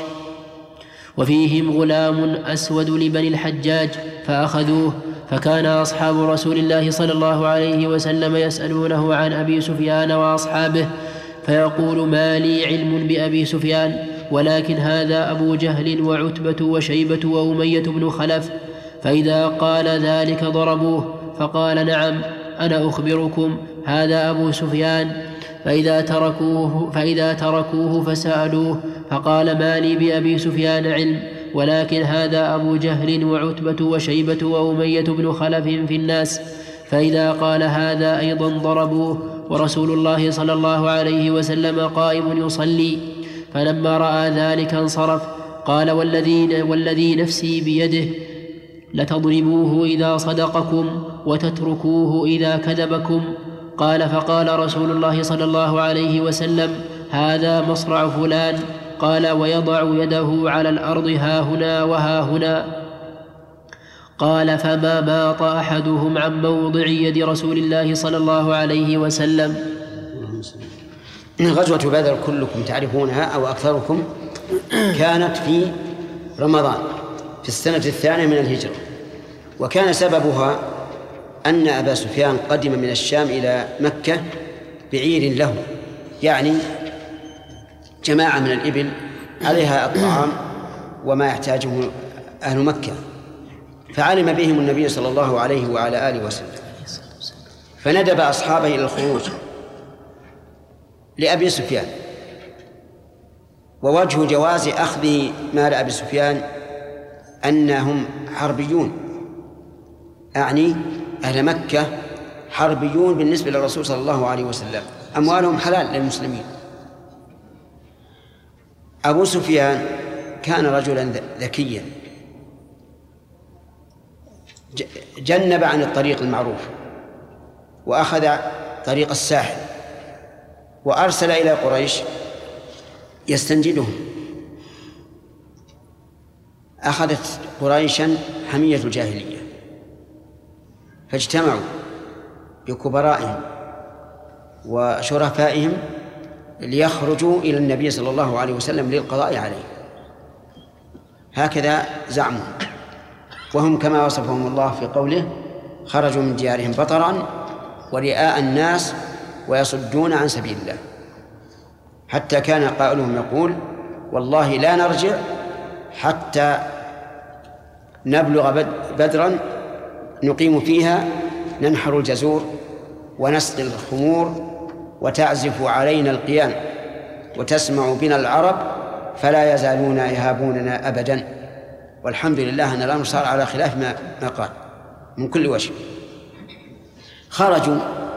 وفيهم غلام أسود لبني الحجاج فأخذوه. فكان أصحاب رسول الله صلى الله عليه وسلم يسألونه عن أبي سفيان وأصحابه، فيقول ما لي علم بأبي سفيان، ولكن هذا أبو جهل وعتبة وشيبة وأمية بن خلف. فإذا قال ذلك ضربوه، فقال نعم أنا أخبركم هذا أبو سفيان. فإذا تركوه, فإذا تركوه فسألوه فقال ما لي بأبي سفيان علم، ولكن هذا أبو جهل وعتبة وشيبة وأمية بن خلف في الناس. فإذا قال هذا أيضا ضربوه، ورسول الله صلى الله عليه وسلم قائم يصلي. فلما رأى ذلك انصرف. قال والذي, والذي نفسي بيده لتضربوه إذا صدقكم وتتركوه إذا كذبكم. قال فقال رسول الله صلى الله عليه وسلم هذا مصرع فلان. قال ويضع يده على الأرض ها هنا وها هنا. قال فما ماط أحدهم عن موضع يد رسول الله صلى الله عليه وسلم. غزوة بدر كلكم تعرفونها أو أكثركم كانت في رمضان في السنة الثانية من الهجرة، وكان سببها أن أبا سفيان قدم من الشام إلى مكة بعير له، يعني جماعة من الإبل عليها الطعام وما يحتاجه أهل مكة، فعلم بهم النبي صلى الله عليه وعلى آله وسلم، فندب أصحابه إلى الخروج لأبي سفيان. ووجه جواز أخذ مال أبي سفيان أنهم حربيون، أعني أهل مكة حربيون بالنسبة للرسول صلى الله عليه وسلم، أموالهم حلال للمسلمين. أبو سفيان كان رجلا ذكيا جنب عن الطريق المعروف وأخذ طريق الساحل، وأرسل إلى قريش يستنجدهم أخذت قريشا حمية الجاهلية، فاجتمعوا بكبرائهم وشرفائهم ليخرجوا إلى النبي صلى الله عليه وسلم للقضاء عليه، هكذا زعموا، وهم كما وصفهم الله في قوله: خرجوا من ديارهم بطرا ورئاء الناس ويصدون عن سبيل الله، حتى كان قائلهم يقول: والله لا نرجع حتى نبلغ بدرا نقيم فيها ننحر الجزور ونسقي الخمور وتعزف علينا القيان وتسمع بنا العرب فلا يزالون يهابوننا أبدا. والحمد لله أن الأمر صار على خلاف ما, ما قال من كل وجه. خرجوا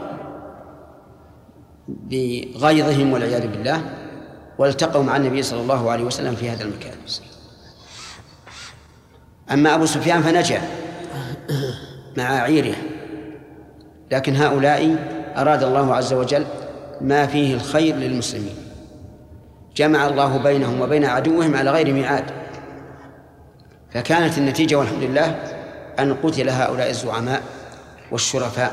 بغيظهم والعياذ بالله والتقوا مع النبي صلى الله عليه وسلم في هذا المكان. أما أبو سفيان فنجا مع عيره، لكن هؤلاء أراد الله عز وجل ما فيه الخير للمسلمين، جمع الله بينهم وبين عدوهم على غير ميعاد، فكانت النتيجة والحمد لله أن قتل هؤلاء الزعماء والشرفاء.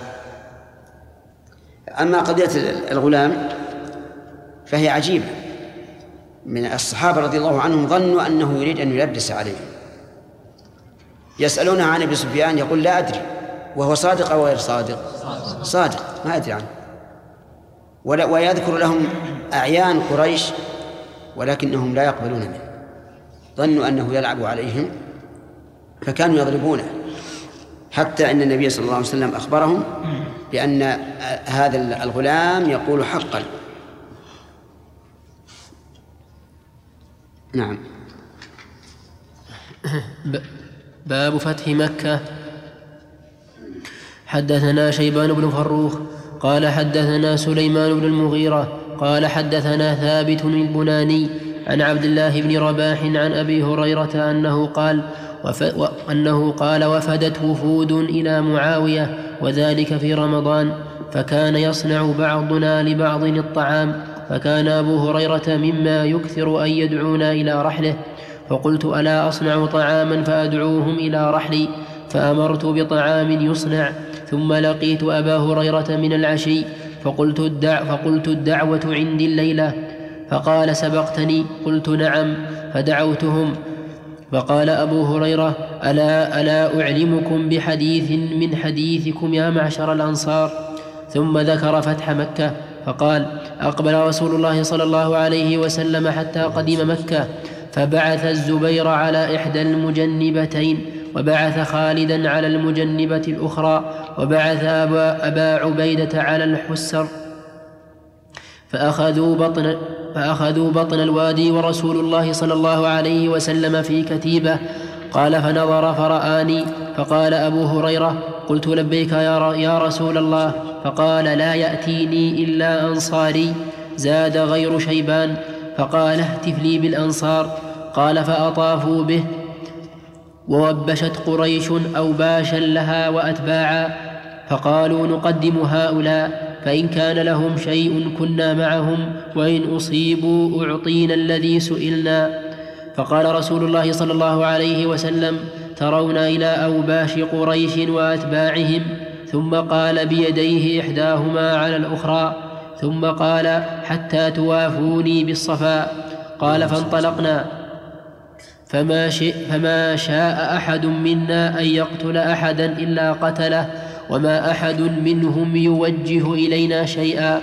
أما قضية الغلام فهي عجيبة، من الصحابة رضي الله عنهم ظنوا أنه يريد أن يلبس عليهم، يسألونه عن أبي سفيان يقول: لا أدري، وهو صادق أو غير صادق؟ صادق، ما أدري عنه، ويذكر لهم أعيان قريش ولكنهم لا يقبلون منه، ظنوا أنه يلعب عليهم فكانوا يضربونه، حتى أن النبي صلى الله عليه وسلم أخبرهم بأن هذا الغلام يقول حقا. نعم. باب فتح مكة. حدثنا شيبان بن فروخ قال حدثنا سليمان بن المغيرة قال حدثنا ثابت البناني عن عبد الله بن رباح عن أبي هريرة أنه قال وأنه قال وفدت وفود إلى معاوية وذلك في رمضان، فكان يصنع بعضنا لبعض الطعام، فكان أبو هريرة مما يكثر أن يدعونا إلى رحله، فقلت: ألا أصنع طعاما فأدعوهم إلى رحلي؟ فأمرت بطعام يصنع، ثم لقيت أبا هريرة من العشي فقلت, الدع فقلت الدعوة عندي الليلة، فقال: سبقتني؟ قلت: نعم. فدعوتهم، فقال أبو هريرة: ألا, ألا أعلمكم بحديث من حديثكم يا معشر الأنصار؟ ثم ذكر فتح مكة فقال: أقبل رسول الله صلى الله عليه وسلم حتى قدم مكة، فبعث الزبير على إحدى المجنبتين، وبعث خالدا على المجنبة الأخرى، وبعث أبا, أبا عبيدة على الحسر، فأخذوا بطن, فأخذوا بطن الوادي ورسول الله صلى الله عليه وسلم في كتيبة. قال: فنظر فرآني، فقال أبو هريرة: قلت: لبيك يا رسول الله. فقال: لا يأتيني إلا أنصاري. زاد غير شيبان، فقال: اهتف لي بالأنصار. قال: فأطافوا به، ووبشت قريش أوباشا لها وأتباعا، فقالوا: نقدم هؤلاء، فإن كان لهم شيء كنا معهم، وإن أصيبوا أعطينا الذي سئلنا. فقال رسول الله صلى الله عليه وسلم: ترون إلى أوباش قريش وأتباعهم؟ ثم قال بيديه إحداهما على الأخرى، ثم قال: حتى توافوني بالصفا. قال: فانطلقنا، فما, فما شاء أحد منا أن يقتل أحدا إلا قتله، وما أحد منهم يوجه إلينا شيئا.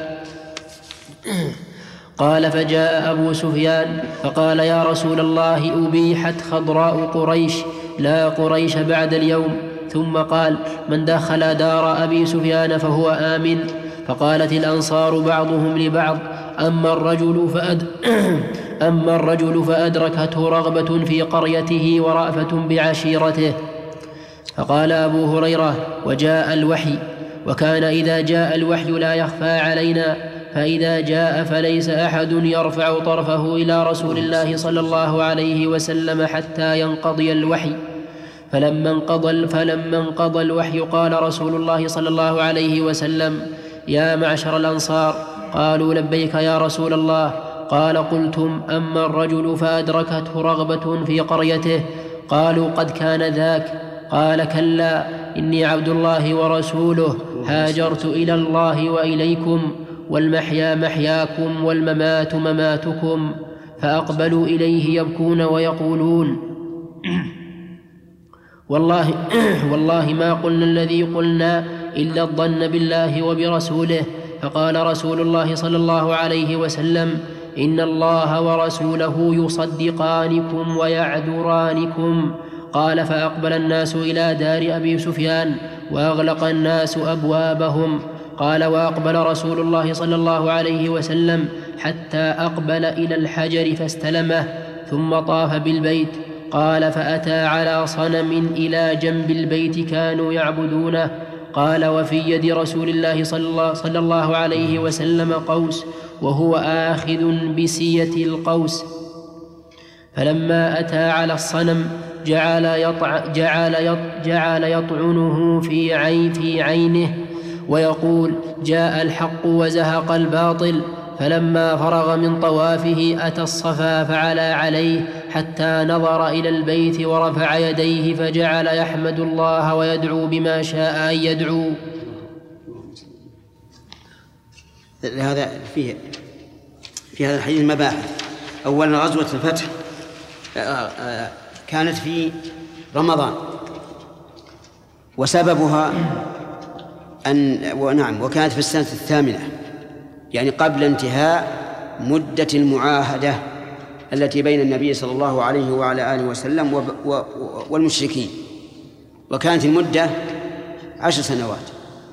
قال: فجاء أبو سفيان فقال: يا رسول الله، أبيحت خضراء قريش، لا قريش بعد اليوم. ثم قال: من دخل دار أبي سفيان فهو آمن. فقالت الأنصار بعضهم لبعض: أما الرجل فأد أما الرجل فأدركته رغبة في قريته ورأفة بعشيرته. فقال أبو هريرة: وجاء الوحي، وكان إذا جاء الوحي لا يخفى علينا، فإذا جاء فليس أحد يرفع طرفه إلى رسول الله صلى الله عليه وسلم حتى ينقضي الوحي. فلما انقضى, فلما انقضى الوحي قال رسول الله صلى الله عليه وسلم: يا معشر الأنصار. قالوا: لبيك يا رسول الله. قال: قلتم: أما الرجل فأدركته رغبة في قريته. قالوا قد كان ذاك. قال كلا إني عبد الله ورسوله هاجرت إلى الله وإليكم والمحيا محياكم والممات مماتكم. فأقبلوا إليه يبكون ويقولون والله, والله ما قلنا الذي قلنا إلا الظن بالله وبرسوله. فقال رسول الله صلى الله عليه وسلم إن الله ورسوله يصدقانكم ويعذرانكم. قال فأقبل الناس إلى دار أبي سفيان وأغلق الناس أبوابهم. قال وأقبل رسول الله صلى الله عليه وسلم حتى أقبل إلى الحجر فاستلمه ثم طاف بالبيت. قال فأتى على صنم إلى جنب البيت كانوا يعبدونه. قال وفي يد رسول الله صلى الله عليه وسلم قوس وهو آخذ بسية القوس. فلما أتى على الصنم جعل, يطع جعل, يط جعل يطعنه في, عين في عينه ويقول جاء الحق وزهق الباطل. فلما فرغ من طوافه أتى الصفا فعلى عليه حتى نظر إلى البيت ورفع يديه فجعل يحمد الله ويدعو بما شاء أن يدعو. هذا فيه في هذا الحديث مباحث. أولا غزوة الفتح كانت في رمضان وسببها أن ونعم وكانت في السنة الثامنة يعني قبل انتهاء مدة المعاهدة التي بين النبي صلى الله عليه وعلى آله وسلم والمشركين، وكانت المدة عشر سنوات.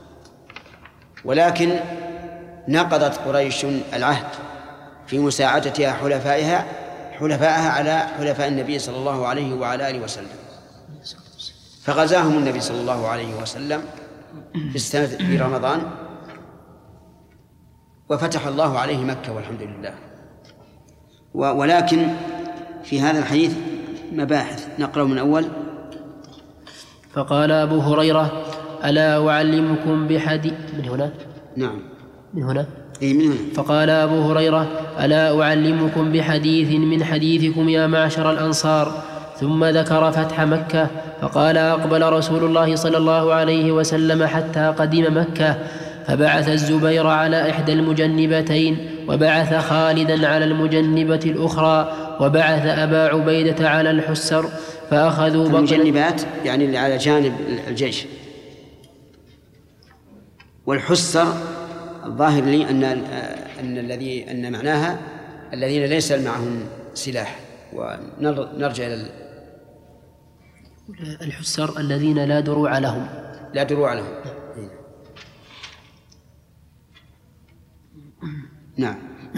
ولكن نقضت قريش العهد في مساعدتها حلفائها حلفائها على حلفاء النبي صلى الله عليه وعلى آله وسلم، فغزاهم النبي صلى الله عليه وسلم في السنة في رمضان وفتح الله عليه مكة والحمد لله. ولكن في هذا الحديث مباحث نقرأ من أول. فقال أبو هريرة ألا أعلمكم بحديث من هنا نعم من هنا إيه من هنا. فقال أبو هريرة ألا أعلمكم بحديث من حديثكم يا معشر الأنصار. ثم ذكر فتح مكة. فقال أقبل رسول الله صلى الله عليه وسلم حتى قدم مكة فبعث الزبير على إحدى المجنبتين وبعث خالدا على المجنبة الأخرى وبعث أبا عبيدة على الحسر فأخذوا بطن المجنبات يعني اللي على جانب الجيش، والحسر الظاهر لي أن أن الذي أن معناها الذين ليس معهم سلاح. ونرجع إلى الحسر الذين لا دروع لهم لا دروع لهم نعم.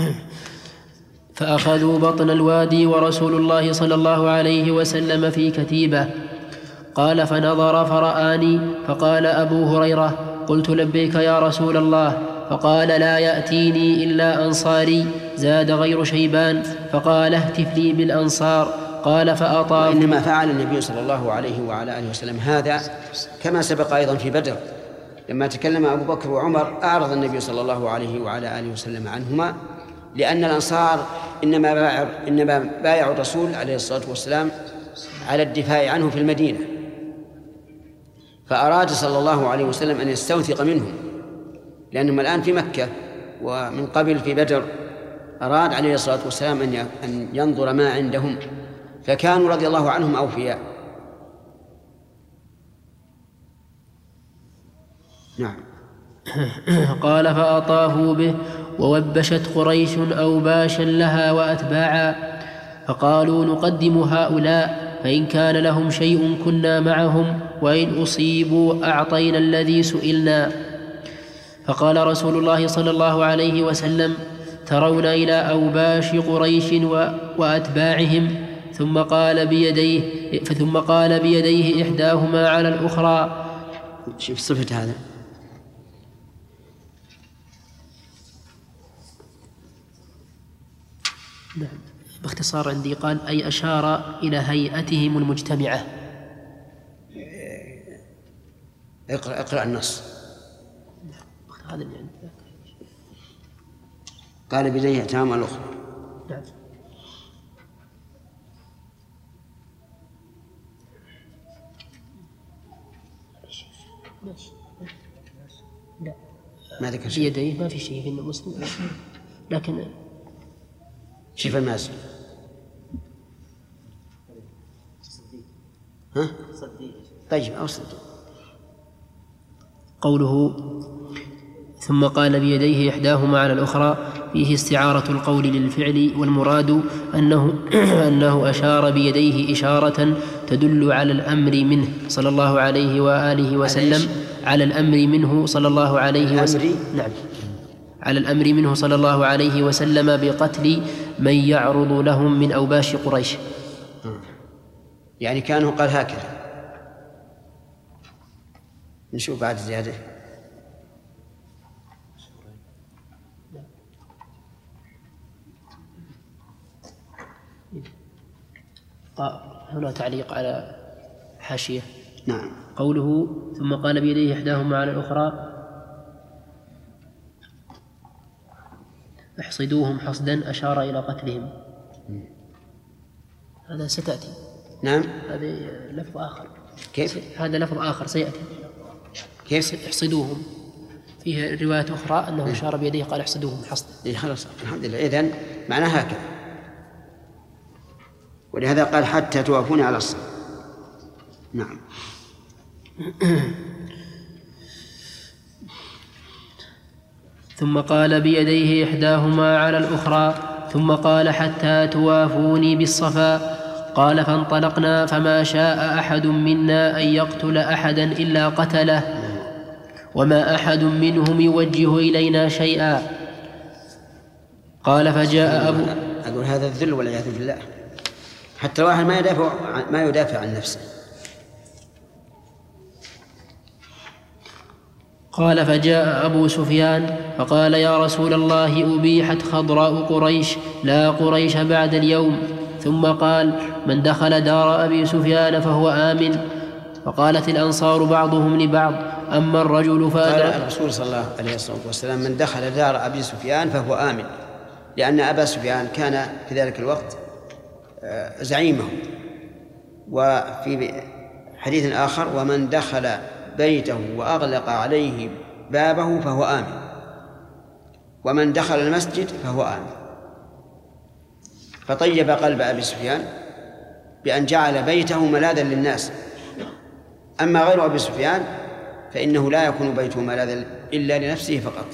فأخذوا بطن الوادي ورسول الله صلى الله عليه وسلم في كتيبة. قال فنظر فرآني فقال أبو هريرة قلت لبيك يا رسول الله. فقال لا يأتيني إلا أنصاري زاد غير شيبان. فقال اهتف لي بالأنصار. قال فأطاف. إنما فعل النبي صلى الله عليه وعلى آله وسلم هذا كما سبق أيضا في بدر لما تكلم أبو بكر وعمر أعرض النبي صلى الله عليه وعلى آله وسلم عنهما، لأن الأنصار إنما بايعوا إنما بايعوا الرسول عليه الصلاة والسلام على الدفاع عنه في المدينة، فأراد صلى الله عليه وسلم أن يستوثق منهم لأنهم الآن في مكة ومن قبل في بدر. أراد عليه الصلاة والسلام أن ينظر ما عندهم، فكانوا رضي الله عنهم أوفياء. نعم. قال فأطافوا به ووبشت قريش أوباشا لها وأتباعا. فقالوا نقدم هؤلاء فإن كان لهم شيء كنا معهم وإن أصيبوا أعطينا الذي سئلنا. فقال رسول الله صلى الله عليه وسلم ترون إلى أوباش قريش وأتباعهم. ثم قال بيديه ثم قال بيديه إحداهما على الأخرى. شوف صفة هذا نعم. باختصار عندي قال أي أشار إلى هيئتهم المجتمعة. اقرأ, اقرأ النص. هذا اللي عندي. قال بيديه تام الأخرى. نعم. ماشي. لا ما ذكر شيء. بيديه ما في شيء في المسلم، لكن شوف الماسك. ها؟ طيب أوصل. قوله ثم قال بيديه إحداهما على الأخرى فيه استعارة القول للفعل، والمراد أنه أنه أشار بيديه إشارة تدل على الأمر منه صلى الله عليه وآله وسلم على الأمر منه صلى الله عليه وسلم نعم على الأمر منه صلى الله عليه وسلم بقتل من يعرض لهم من أوباش قريش. يعني كانه قال هكذا. نشوف بعد زيادة. هنا تعليق على حاشية. نعم. قوله ثم قال بيديه إحداهما على الأخرى احصدوهم حصدا أشار إلى قتلهم. هذا ستأتي. نعم. هذا لفظ آخر. كيف؟ هذا لفظ آخر سيأتي. كيف؟ احصدوهم. فيه رواية أخرى أنه أشار بيديه قال احصدوهم حصدا. إيه خلاص الحمد لله. إذن معناه هكذا، ولهذا قال حتى توافون على الصلاة. نعم. ثم قال بيديه إحداهما على الأخرى ثم قال حتى توافوني بالصفا. قال فانطلقنا فما شاء أحد منا أن يقتل أحدا إلا قتله، وما أحد منهم يوجه إلينا شيئا. قال فجاء أبو أقول هذا الذل والعياذ بالله، حتى الواحد ما يدافع ما يدافع عن نفسه. قال فجاء أبو سفيان فقال يا رسول الله أبيحت خضراء قريش لا قريش بعد اليوم. ثم قال من دخل دار أبي سفيان فهو آمن. فقالت الأنصار بعضهم لبعض أما الرجل فأدرك. قال الرسول صلى الله عليه والسلام من دخل دار أبي سفيان فهو آمن، لأن أبا سفيان كان في ذلك الوقت زعيمه. وفي حديث آخر ومن دخل بيته وأغلق عليه بابه فهو آمن، ومن دخل المسجد فهو آمن. فطيب قلب أبي سفيان بأن جعل بيته ملاذا للناس. أما غير أبي سفيان فإنه لا يكون بيته ملاذا إلا لنفسه فقط.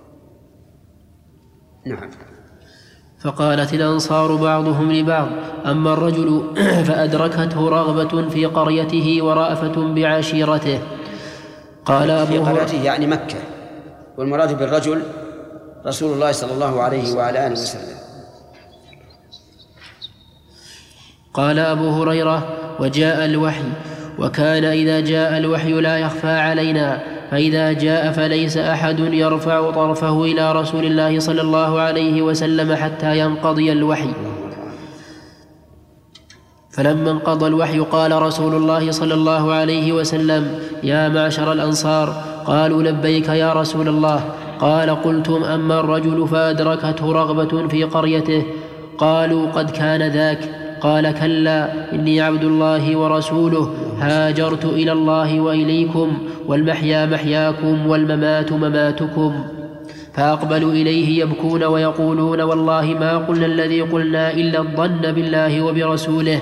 نعم. فقالت الأنصار بعضهم لبعض أما الرجل فأدركته رغبة في قريته ورأفة بعشيرته. قال أبو في قريته يعني مكة، والمراد بالرجل رسول الله صلى الله عليه وعلى آله وسلم. قال أبو هريرة وجاء الوحي، وكان إذا جاء الوحي لا يخفى علينا، فإذا جاء فليس أحد يرفع طرفه إلى رسول الله صلى الله عليه وسلم حتى ينقضي الوحي. فلما انقضى الوحي قال رسول الله صلى الله عليه وسلم يا معشر الأنصار. قالوا لبيك يا رسول الله. قال قلتم أما الرجل فأدركته رغبة في قريته. قالوا قد كان ذاك. قال كلا إني عبد الله ورسوله هاجرت إلى الله وإليكم، والمحيا محياكم والممات مماتكم. فأقبلوا إليه يبكون ويقولون والله ما قلنا الذي قلنا إلا الظن بالله وبرسوله.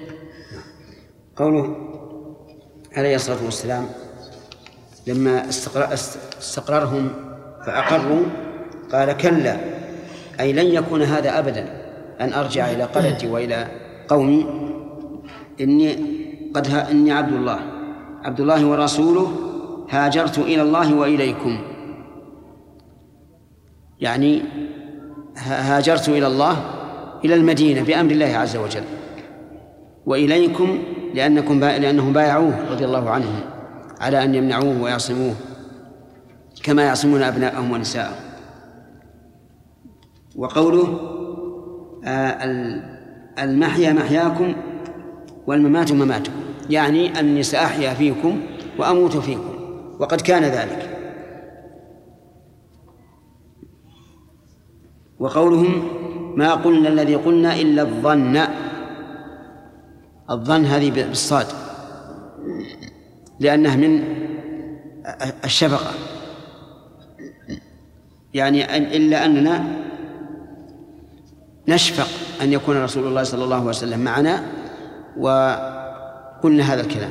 قوله عليه الصلاة والسلام لما استقررهم فأقروا قال كلا، أي لن يكون هذا أبدا أن أرجع إلى قريتي وإلى قومي، إني قد ها إني عبد الله عبد الله ورسوله هاجرت إلى الله وإليكم، يعني هاجرت إلى الله إلى المدينة بأمر الله عز وجل، وإليكم لأنكم با... لأنهم بايعوه رضي الله عنهم على أن يمنعوه ويعصموه كما يعصمون أبناءهم ونساءهم. وقوله آه المحيا محياكم والممات مماتكم، يعني أني سأحيا فيكم وأموت فيكم، وقد كان ذلك. وقولهم ما قلنا الذي قلنا إلا الظن، الظن هذه بالصاد لأنه من الشفقة، يعني إلا أننا نشفق أن يكون رسول الله صلى الله عليه وسلم معنا وقلنا هذا الكلام،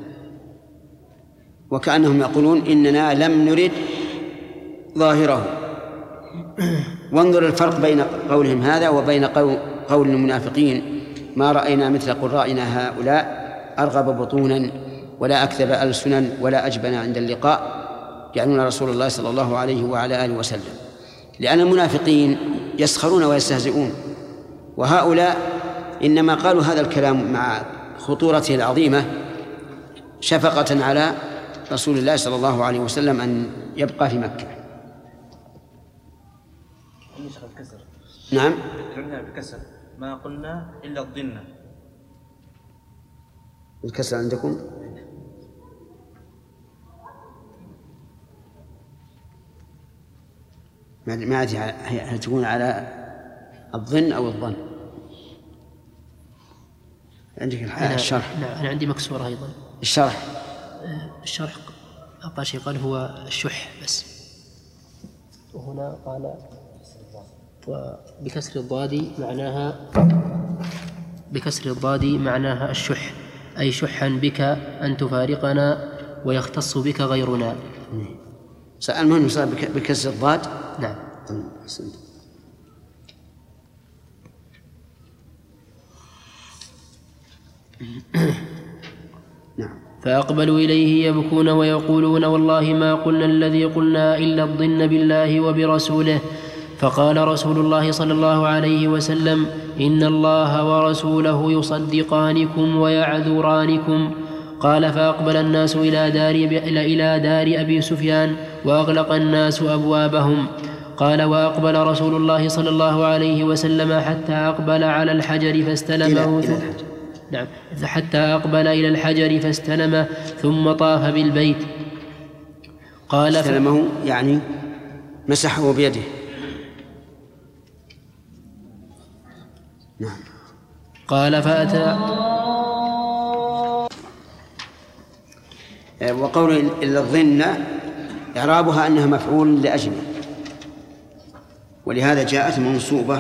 وكأنهم يقولون إننا لم نرد ظاهره. وانظر الفرق بين قولهم هذا وبين قول المنافقين: ما رأينا مثل قرائنا هؤلاء أرغب بطونا ولا أكذب ألسنا ولا أجبن عند اللقاء، يعنون رسول الله صلى الله عليه وعلى آله وسلم، لأن المنافقين يسخرون ويستهزئون، وهؤلاء إنما قالوا هذا الكلام مع خطورته العظيمة شفقة على رسول الله صلى الله عليه وسلم أن يبقى في مكة. الكسر. نعم قلنا بكسر ما قلنا إلا الظن. الكسر عندكم؟ ما أدري هل تكون على الظن أو الظن. عندك الشرح؟ نعم أنا عندي مكسورة أيضا. الشرح الشرح أقل شيء قال هو الشح بس، وهنا قال وبكسر الضاد معناها بكسر الضاد معناها الشح، أي شحا بك أن تفارقنا ويختص بك غيرنا. المهم صار بكسر الضاد. نعم. نعم. فأقبلوا إليه يبكون ويقولون: والله ما قلنا الذي قلنا إلا الظن بالله وبرسوله. فقال رسول الله صلى الله عليه وسلم: إن الله ورسوله يصدقانكم ويعذرانكم. قال: فأقبل الناس إلى دار, إلى دار أبي سفيان وأغلق الناس أبوابهم. قال: وأقبل رسول الله صلى الله عليه وسلم حتى أقبل على الحجر فاستلمه إلى إلى نعم حتى أقبل إلى الحجر فاستلمه ثم طاف بالبيت. قال: استلمه يعني مسحه بيده. نعم. قال: فأتى وقول إلا الظن إعرابها أنها مفعول لأجله، ولهذا جاءت منصوبة.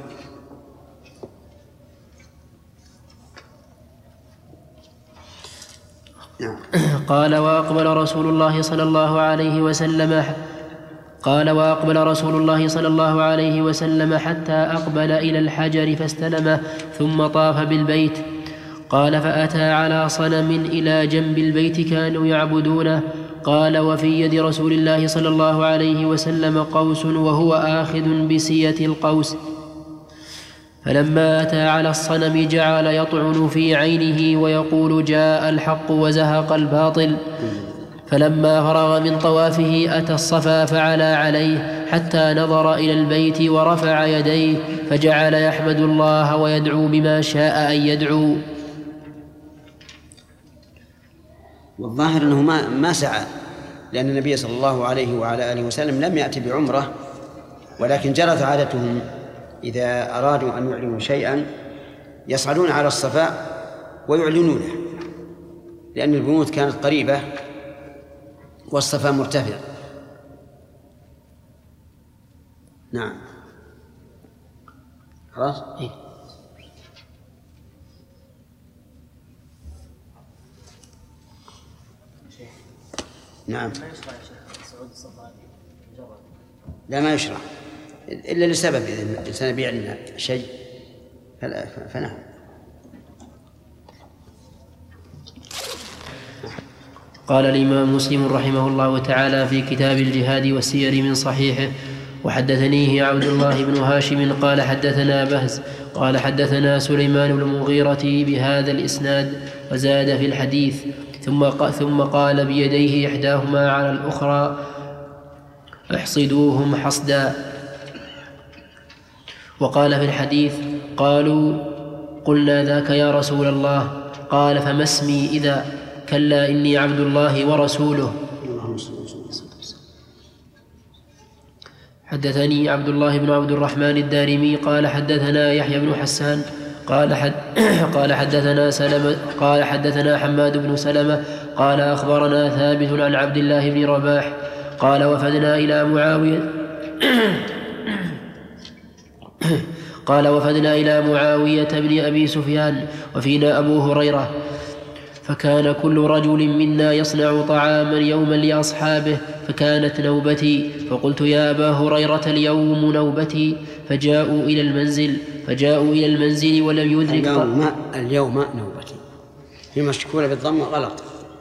نعم. قال: وأقبل رسول الله صلى الله عليه وسلم قال وأقبل رسول الله صلى الله عليه وسلم حتى أقبل إلى الحجر فاستلمه ثم طاف بالبيت. قال: فأتى على صنم إلى جنب البيت كانوا يعبدونه. قال: وفي يد رسول الله صلى الله عليه وسلم قوس وهو آخذ بسية القوس. فلما أتى على الصنم جعل يطعن في عينه ويقول: جاء الحق وزهق الباطل. فلما فرغ من طوافه أتى الصفا فعلى عليه حتى نظر إلى البيت ورفع يديه فجعل يحمد الله ويدعو بما شاء أن يدعو. والظاهر أنه ما ما سعى، لأن النبي صلى الله عليه وعلى آله وسلم لم يأتي بعمرة، ولكن جرت عادتهم إذا أرادوا أن يعلنوا شيئا يصعدون على الصفا ويعلنونه، لأن البيوت كانت قريبة والصفا مرتفع. نعم. خلاص. إيه؟ نعم. ما يشرع يا شيخ صعود الصفا مجرد؟ لا ما يشرع إلا لسبب، إذا الإنسان بيعلن شيء فنعم. قال الإمام مسلم رحمه الله تعالى في كتاب الجهاد والسير من صحيحه: وحدثنيه عبد الله بن هاشم قال حدثنا بهز قال حدثنا سليمان بن المغيرة بهذا الإسناد وزاد في الحديث ثم ثم قال بيديه إحداهما على الأخرى: احصدوهم حصدا. وقال في الحديث: قالوا: قلنا ذاك يا رسول الله. قال: فما اسمي إذا؟ كلا إني عبد الله ورسوله. حدثني عبد الله بن عبد الرحمن الدارمي قال حدثنا يحيى بن حسان قال حد قال حدثنا سلمة قال حدثنا حماد بن سلمة قال أخبرنا ثابت عن عبد الله بن رباح قال وفدنا إلى معاوية قال وفدنا إلى معاوية بن أبي سفيان وفينا أبو هريرة، فكان كل رجل منا يصنع طعاما يوما لأصحابه، فكانت نوبتي، فقلت يا أبا هريرة اليوم نوبتي، فجاءوا إلى المنزل فجاءوا إلى المنزل ولم يدرك اليوم, اليوم نوبتي هي مشكولة بالضم غلط.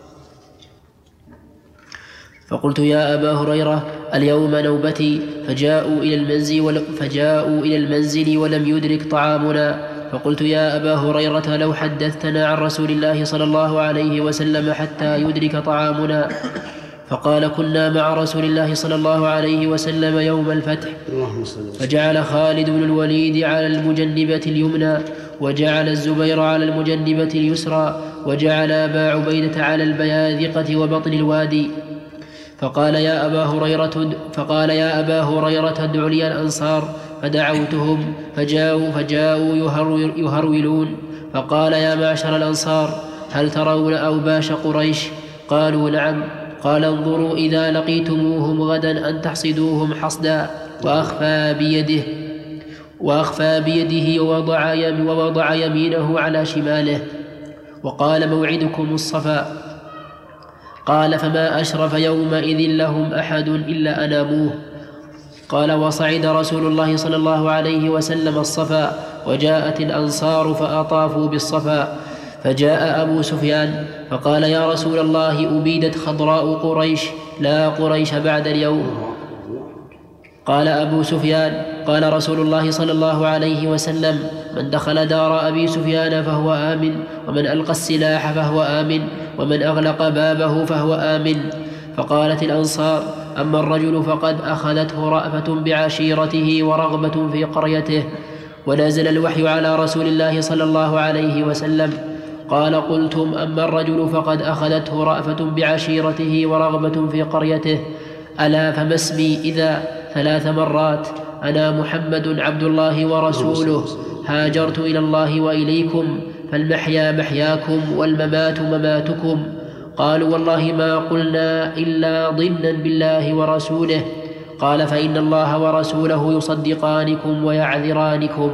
فقلت يا أبا هريرة اليوم نوبتي، فجاءوا إلى المنزل ولم, فجاءوا إلى المنزل ولم يدرك طعامنا، فقلت يا أبا هريرة لو حدثتنا عن رسول الله صلى الله عليه وسلم حتى يدرك طعامنا. فقال كنا مع رسول الله صلى الله عليه وسلم يوم الفتح، فجعل خالد بن الوليد على المجنبة اليمنى، وجعل الزبير على المجنبة اليسرى، وجعل أبا عبيدة على البياذقة وبطن الوادي. فقال يا أبا هريرة فقال يا أبا هريرة ادع لي الأنصار، فدعوتهم فجاءوا فجاءوا يهرولون، فقال يا معشر الأنصار هل ترون أوباش قريش؟ قالوا نعم. قال انظروا إذا لقيتموهم غدا أن تحصدوهم حصدا، وأخفى بيده وأخفى بيده ووضع, يم ووضع يمينه على شماله، وقال موعدكم الصفا. قال فما أشرف يومئذ لهم أحد إلا أناموه. قال وصعد رسول الله صلى الله عليه وسلم الصفا، وجاءت الأنصار فأطافوا بالصفا، فجاء أبو سفيان فقال يا رسول الله أبيدت خضراء قريش، لا قريش بعد اليوم. قال أبو سفيان قال رسول الله صلى الله عليه وسلم من دخل دار أبي سفيان فهو آمن، ومن ألقى السلاح فهو آمن، ومن أغلق بابه فهو آمن. فقالت الأنصار أما الرجل فقد أخذته رأفة بعشيرته ورغبة في قريته. ونزل الوحي على رسول الله صلى الله عليه وسلم. قال قلتم أما الرجل فقد أخذته رأفة بعشيرته ورغبة في قريته، ألا فما اسمي إذا ثلاث مرات أنا محمد عبد الله ورسوله، هاجرت إلى الله وإليكم، فالمحيا محياكم والممات مماتكم. قالوا والله ما قلنا إلا ضنا بالله ورسوله. قال فإن الله ورسوله يصدقانكم ويعذرانكم.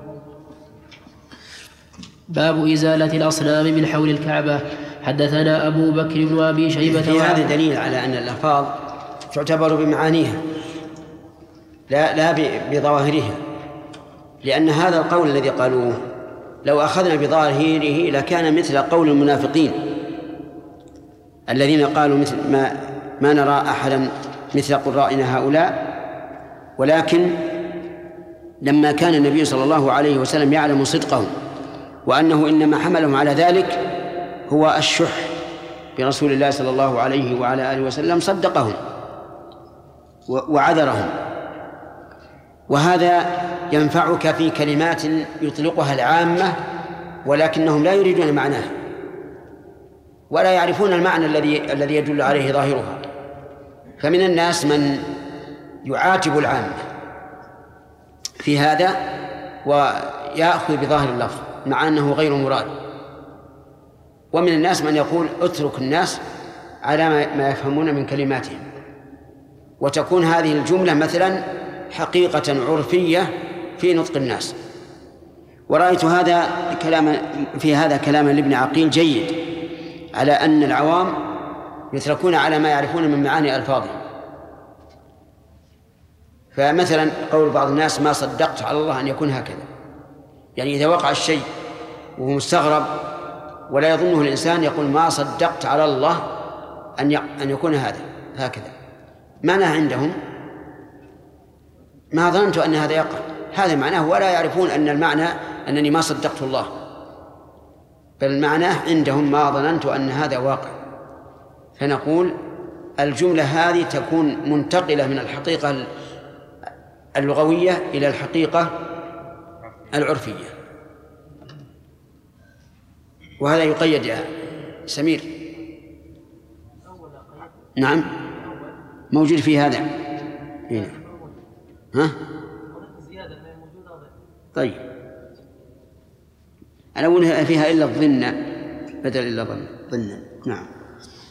باب إزالة الأصنام من حول الكعبة. حدثنا أبو بكر بن أبي شيبة. في هذا دليل على أن الألفاظ تعتبر بمعانيها لا, لا بظواهرها، لأن هذا القول الذي قالوه لو أخذنا بظاهره لكان مثل قول المنافقين الذين قالوا مثل ما, ما نرى أحدا مثل قرائنا هؤلاء. ولكن لما كان النبي صلى الله عليه وسلم يعلم صدقهم وأنه إنما حملهم على ذلك هو الشح برسول الله صلى الله عليه وعلى آله وسلم، صدقهم وعذرهم. وهذا ينفعك في كلمات يطلقها العامة ولكنهم لا يريدون معناها ولا يعرفون المعنى الذي الذي يدل عليه ظاهرها. فمن الناس من يعاتب العامة في هذا ويأخذ بظاهر اللفظ مع أنه غير مراد، ومن الناس من يقول اترك الناس على ما يفهمون من كلماتهم، وتكون هذه الجملة مثلا حقيقة عرفية في نطق الناس. ورأيت هذا كلام في هذا كلام لابن عقيل جيد على أن العوام يتركون على ما يعرفون من معاني ألفاظهم. فمثلا قول بعض الناس ما صدقت على الله أن يكون هكذا، يعني إذا وقع الشيء وهو مستغرب ولا يظنه الإنسان يقول ما صدقت على الله أن أن يكون هذا هكذا، معناه عندهم ما ظننت أن هذا يقع، هذا معناه، ولا يعرفون أن المعنى أنني ما صدقت الله، بل معناه عندهم ما ظننت أن هذا واقع. فنقول الجملة هذه تكون منتقلة من الحقيقة اللغوية إلى الحقيقة العرفية، وهذا يقيد يا سمير. نعم موجود في هذا هنا. ها؟ طيب أنا أقول فيها إلا الظن بدل إلا ظن ظن. نعم.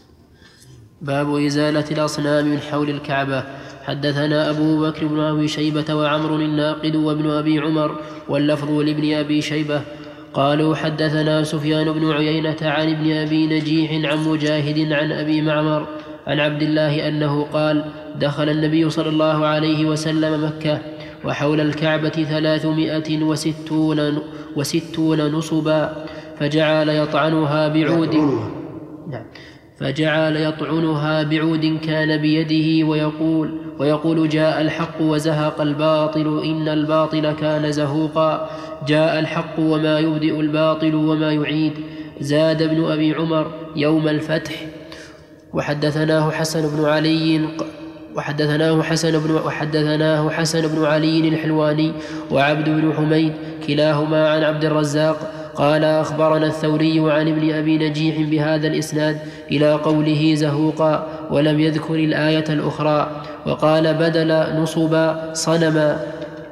باب إزالة الأصنام من حول الكعبة. حدثنا أبو بكر بن أبي شيبة وعمر الناقد وابن أبي عمر واللفظ لابن أبي شيبة قالوا حدثنا سفيان بن عيينة عن ابن أبي نجيح عن مجاهد عن أبي معمر عن عبد الله أنه قال دخل النبي صلى الله عليه وسلم مكة وحول الكعبة ثلاثمائة وستون, وستون نصبا فجعل يطعنها بعود نعم فجعل يطعنها بعود كان بيده ويقول, ويقول جاء الحق وزهق الباطل إن الباطل كان زهوقا جاء الحق وما يبدئ الباطل وما يعيد. زاد ابن أبي عمر يوم الفتح. وحدثناه حسن بن علي وحدثناه حسن بن وحدثناه حسن بن علي الحلواني وعبد بن حميد كلاهما عن عبد الرزاق قال أخبرنا الثوري عن ابن أبي نجيح بهذا الإسناد إلى قوله زهوقا ولم يذكر الآية الأخرى وقال بدل نصبا صنما.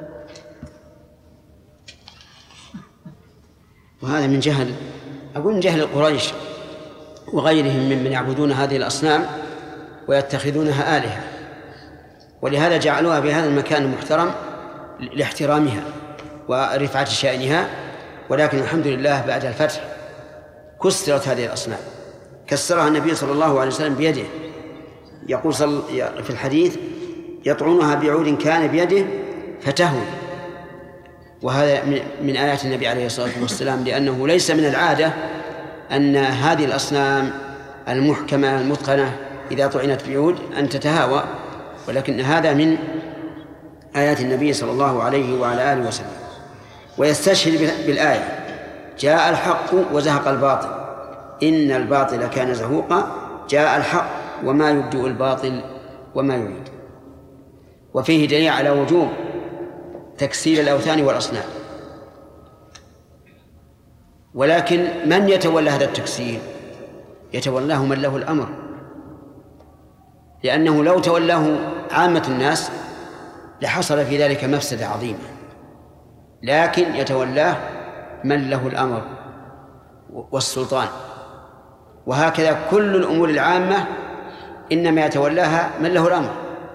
وهذا من جهل أقول من جهل قريش وغيرهم ممن يعبدون هذه الأصنام ويتخذونها آلهة، ولهذا جعلوها في هذا المكان المحترم لاحترامها ورفعة شأنها. ولكن الحمد لله بعد الفتح كسرت هذه الأصنام، كسرها النبي صلى الله عليه وسلم بيده، يقول في الحديث يطعنها بعود كان بيده فتهوي. وهذا من آيات النبي عليه الصلاة والسلام، لأنه ليس من العادة أن هذه الأصنام المحكمة المتقنة إذا طعنت بعود أن تتهاوى، ولكن هذا من آيات النبي صلى الله عليه وعلى آله وسلم. ويستشهد بالآية جاء الحق وزهق الباطل إن الباطل كان زهوقا جاء الحق وما يبدئ الباطل وما يعيد. وفيه دليل على وجوب تكسير الأوثان والأصنام، ولكن من يتولى هذا التكسير؟ يتولاه من له الأمر، لأنه لو تولاه عامة الناس لحصل في ذلك مفسدة عظيمة، لكن يتولاه من له الأمر والسلطان. وهكذا كل الأمور العامة إنما يتولاها من له الأمر.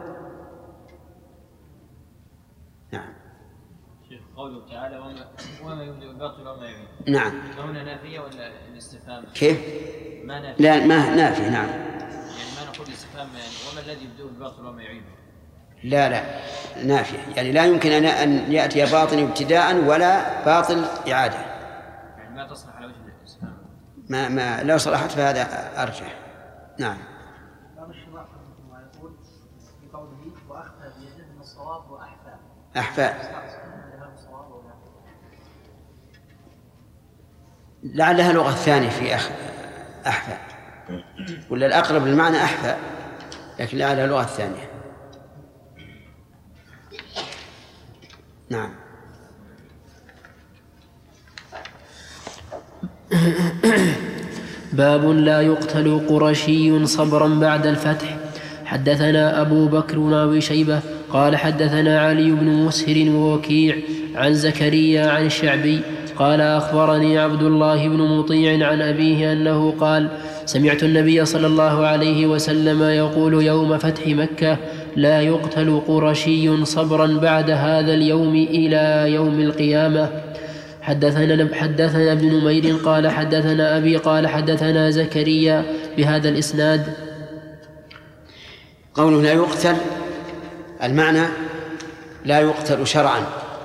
نعم. شيخ قوله تعالى وما, وما يبدئ الباطل وما يعيد. نعم. هنا نافية ولا الاستفهام؟ كيف؟ ما نافية. لا ما نافية. نعم. يعني ما نقول الاستفهام يعني وما الذي يبدئ الباطل وما يعيده؟ لا لا نافية، يعني لا يمكن أن يأتي باطل ابتداء ولا باطل إعادة. يعني ما تصلح على وجه الاستفهام. ما ما لو صلحت فهذا أرجح. نعم. باب الشراء ما يقول في قوله وأخفى بيده من الصواب وأحفى. أحفى. لعلها لغة ثانية في أخ أحفى، ولا الأقرب للمعنى أحفى، لكن لعلها لغة ثانية. نعم. باب لا يقتل قرشي صبرا بعد الفتح. حدثنا أبو بكر بن أبي شيبة قال حدثنا علي بن مسهر ووكيع عن زكريا عن الشعبي قال أخبرني عبد الله بن مطيع عن أبيه أنه قال سمعت النبي صلى الله عليه وسلم يقول يوم فتح مكة لا يقتل قرشي صبرا بعد هذا اليوم إلى يوم القيامة. حدثنا, حدثنا ابن نمير قال حدثنا أبي قال حدثنا زكريا بهذا الإسناد. قوله لا يقتل المعنى لا يقتل شرعا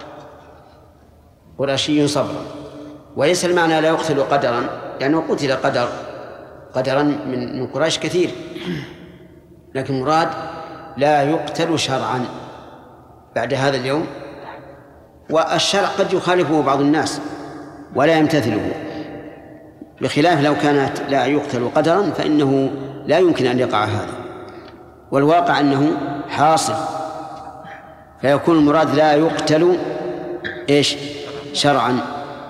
قرشي صبرا، وليس المعنى لا يقتل قدرا، لأنه قتل قدر قدرا من قريش كثير، لكن مراد لا يقتل شرعا بعد هذا اليوم. والشرع قد يخالفه بعض الناس ولا يمتثله، بخلاف لو كانت لا يقتل قدرا فإنه لا يمكن أن يقع هذا، والواقع أنه حاصل، فيكون المراد لا يقتل إيش شرعا.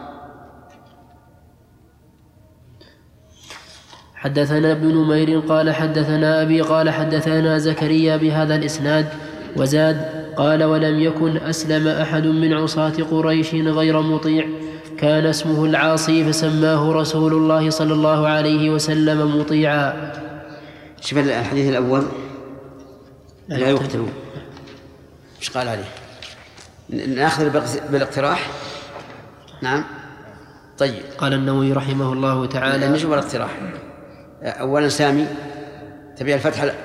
حدثنا ابن نمير قال حدثنا أبي قال حدثنا زكريا بهذا الإسناد. وزاد قال ولم يكن أسلم أحد من عصاة قريش غير مطيع كان اسمه العاصي فسماه رسول الله صلى الله عليه وسلم مطيعا. شوف الحديث الأول لا يقتلون، إيش قال عليه؟ نأخذ بالاقتراح. نعم. طيب. قال النووي رحمه الله تعالى. نشوف الاقتراح. أولا سامي تبي الفتح ل...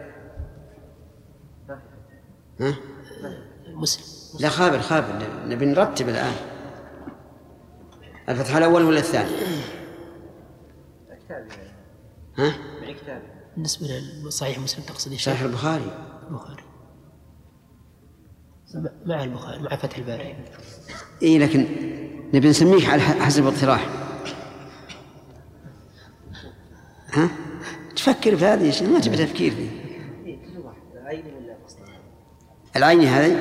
ها؟ مسلم. لا خابر خابر نبي نرتب الآن. الفتح الأول ولا الثاني؟ ها؟ بالنسبة لصحيح مسلم تقصد ايش؟ صحيح البخاري. البخاري مع البخاري مع فتح الباري. إيه لكن نبي نسميك على حسب الاقتراح. ها؟ تفكر في هذه الشيء ما تبي تفكير فيه. العيني هذه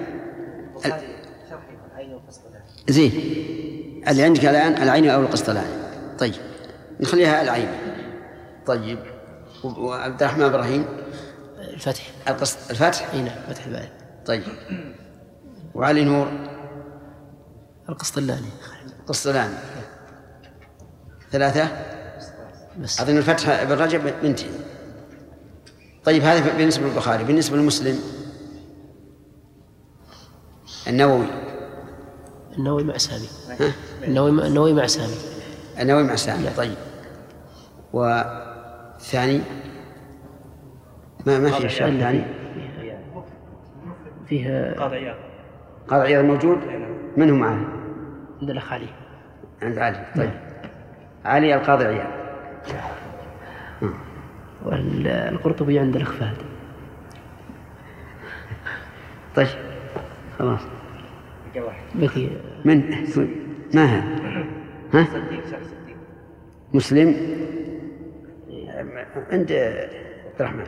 زين اللي عندك الآن العيني أو القسطلاني. طيب نخليها العين. طيب وعبد الرحمن إبراهيم الفتح. القسط الفتح. اي نعم فتح الباري. طيب وعلي نور القسطلاني. القسطلاني ثلاثة بس. أظن الفتح ابن رجب بنتي. طيب هذا بالنسبة للبخاري. بالنسبة للمسلم النووي. النووي مع سامي. النووي النووي مع سامي. النووي مع سامي. طيب والثاني ما ما في شيء ثاني. فيه قاضي عياض. قاضي عياض موجود. من هو معه؟ عند الأخ علي. عند علي. طيب علي القاضي عياض. والقرطبي عند الأخ فهد. طيب خلاص. بقي من ما هذا؟ ها؟ مسلم عند عبد الرحمن.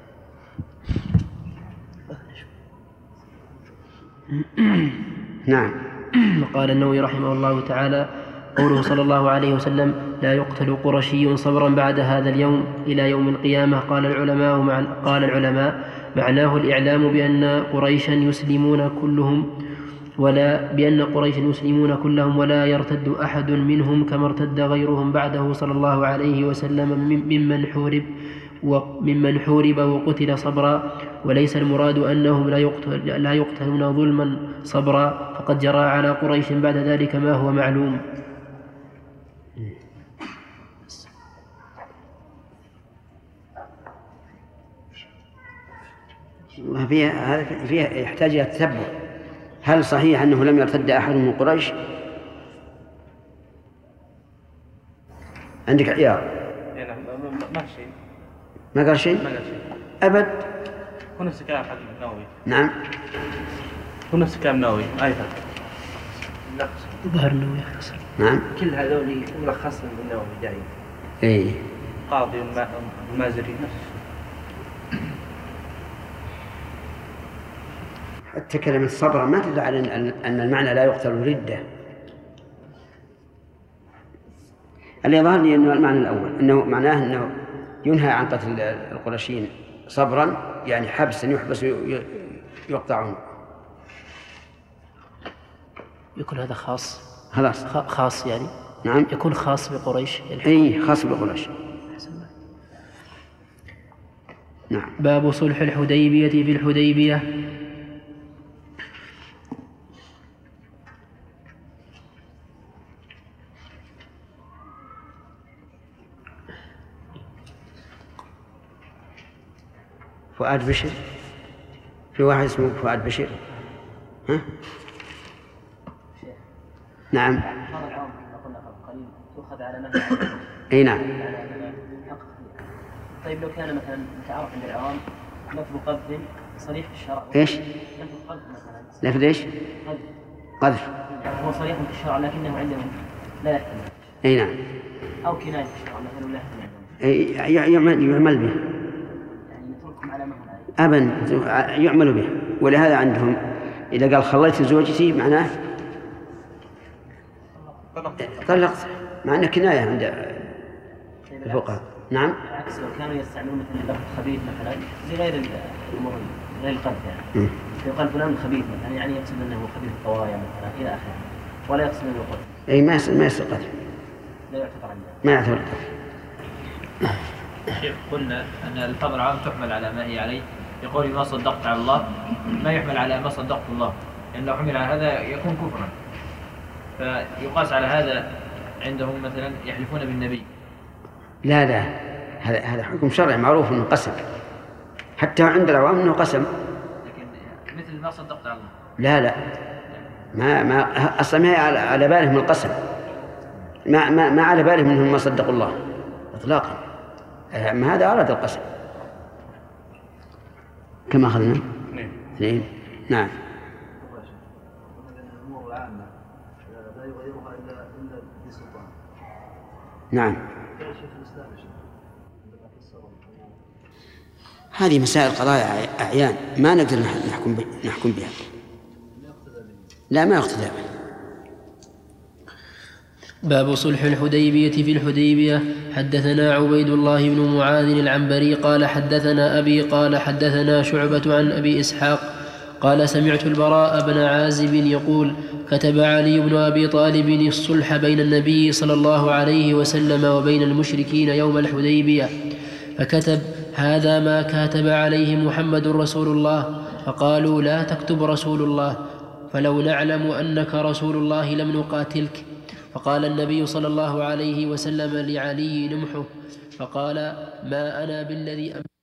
نعم. قال النووي رحمه الله تعالى قوله صلى الله عليه وسلم لا يقتل قرشي صبرا بعد هذا اليوم إلى يوم القيامة. قال العلماء مع قال العلماء معناه الإعلام بأن قريشا يسلمون كلهم ولا بأن قريشا يسلمون كلهم ولا يرتد أحد منهم كما ارتد غيرهم بعده صلى الله عليه وسلم ممن حورب وممن حورب وقتل صبرا. وليس المراد أنهم لا, يقتل لا يقتلون ظلما صبرا فقد جرى على قريش بعد ذلك ما هو معلوم. فيها هذا فيها يحتاج إلى التتبع. هل صحيح أنه لم يرتد أحد من قريش؟ عندك عيار؟ ما في شيء. ما قال شيء؟ ما قال شيء. أبد. هو نفس الكلام حق النووي. نعم. هو نفس الكلام النووي أي فرق. ظهر النووي يختصر. نعم. كل هذول ملخصهم بالنووي دايما. إيه. قاضي والمازري نفس. حتى كلمة صبرا ما تدل على أن المعنى لا يقتل ردة. اللي يظهر لي أنه المعنى الأول أنه معناه أنه ينهى عن قتل القرشيين صبرا يعني حبسا يحبس يقطعون. يكون هذا خاص. خلاص خاص يعني. نعم. يكون خاص بقريش. أي خاص بقريش. نعم. باب صلح الحديبية في الحديبية. فؤاد بشر. في واحد اسمه فؤاد بشر. ها؟ نعم. هذا العام كما قلنا قبل قليل تؤخذ على نهي. اي نعم. طيب لو كان مثلا متعارف عند العوام لفظ قذف صريح في الشرع. ايش؟ لفظ قذف مثلا. لفظ ايش؟ قذف. قذف. هو صريح في الشرع لكنه عندهم لا يحتمل. اي نعم. او كناية في الشرع مثلا لا يحتمل. اي يعمل يعمل به. أبدا يعمل به. ولهذا عندهم إذا قال خليت زوجتي معناه طلقت مع أنه كناية عند الفقهاء. نعم. بالعكس لو كانوا يستعملون مثلا اللفظ خبيث مثلا لغير الأمور غير القذف يعني يقال فلان خبيث مثلا يعني يقصد أنه خبيث الطوايا مثلا إلى آخره ولا يقصد أنه قذف. أي ما ما يصير قذف. لا يعتبر عنده. ما يعتبر قذف. شيخ قلنا أن الألفاظ العام تحمل على ما هي عليه، يقول ما صدقت على الله ما يحمل على ما صدقت الله، لأن لو حمل على هذا يكون كفرا، فيقاس على هذا عندهم مثلا يحلفون بالنبي. لا لا هذا هذا حكم شرعي معروف انه قسم، حتى عند العوام انه قسم. لكن مثل ما صدقت على الله لا لا ما ما اصلا ما على, على بالهم القسم، ما ما ما على بالهم انهم ما صدقوا الله اطلاقا، ما هذا اراد القسم كما اخذنا. نعم نعم. الامور العامه لا يغيرها الا الا بسلطان. نعم. هذه مسائل قضايا أعيان ما نقدر نحكم نحكم بها. لا ما اقتدى به. باب صلح الحديبية. في الحديبية حدثنا عبيد الله بن معاذ العنبري قال حدثنا أبي قال حدثنا شعبة عن أبي إسحاق قال سمعت البراء بن عازب يقول كتب علي بن أبي طالب الصلح بين النبي صلى الله عليه وسلم وبين المشركين يوم الحديبية، فكتب هذا ما كاتب عليه محمد رسول الله، فقالوا لا تكتب رسول الله، فلو نعلم أنك رسول الله لم نقاتلك. فقال النبي صلى الله عليه وسلم لعلي نمحه، فقال ما أنا بالذي أم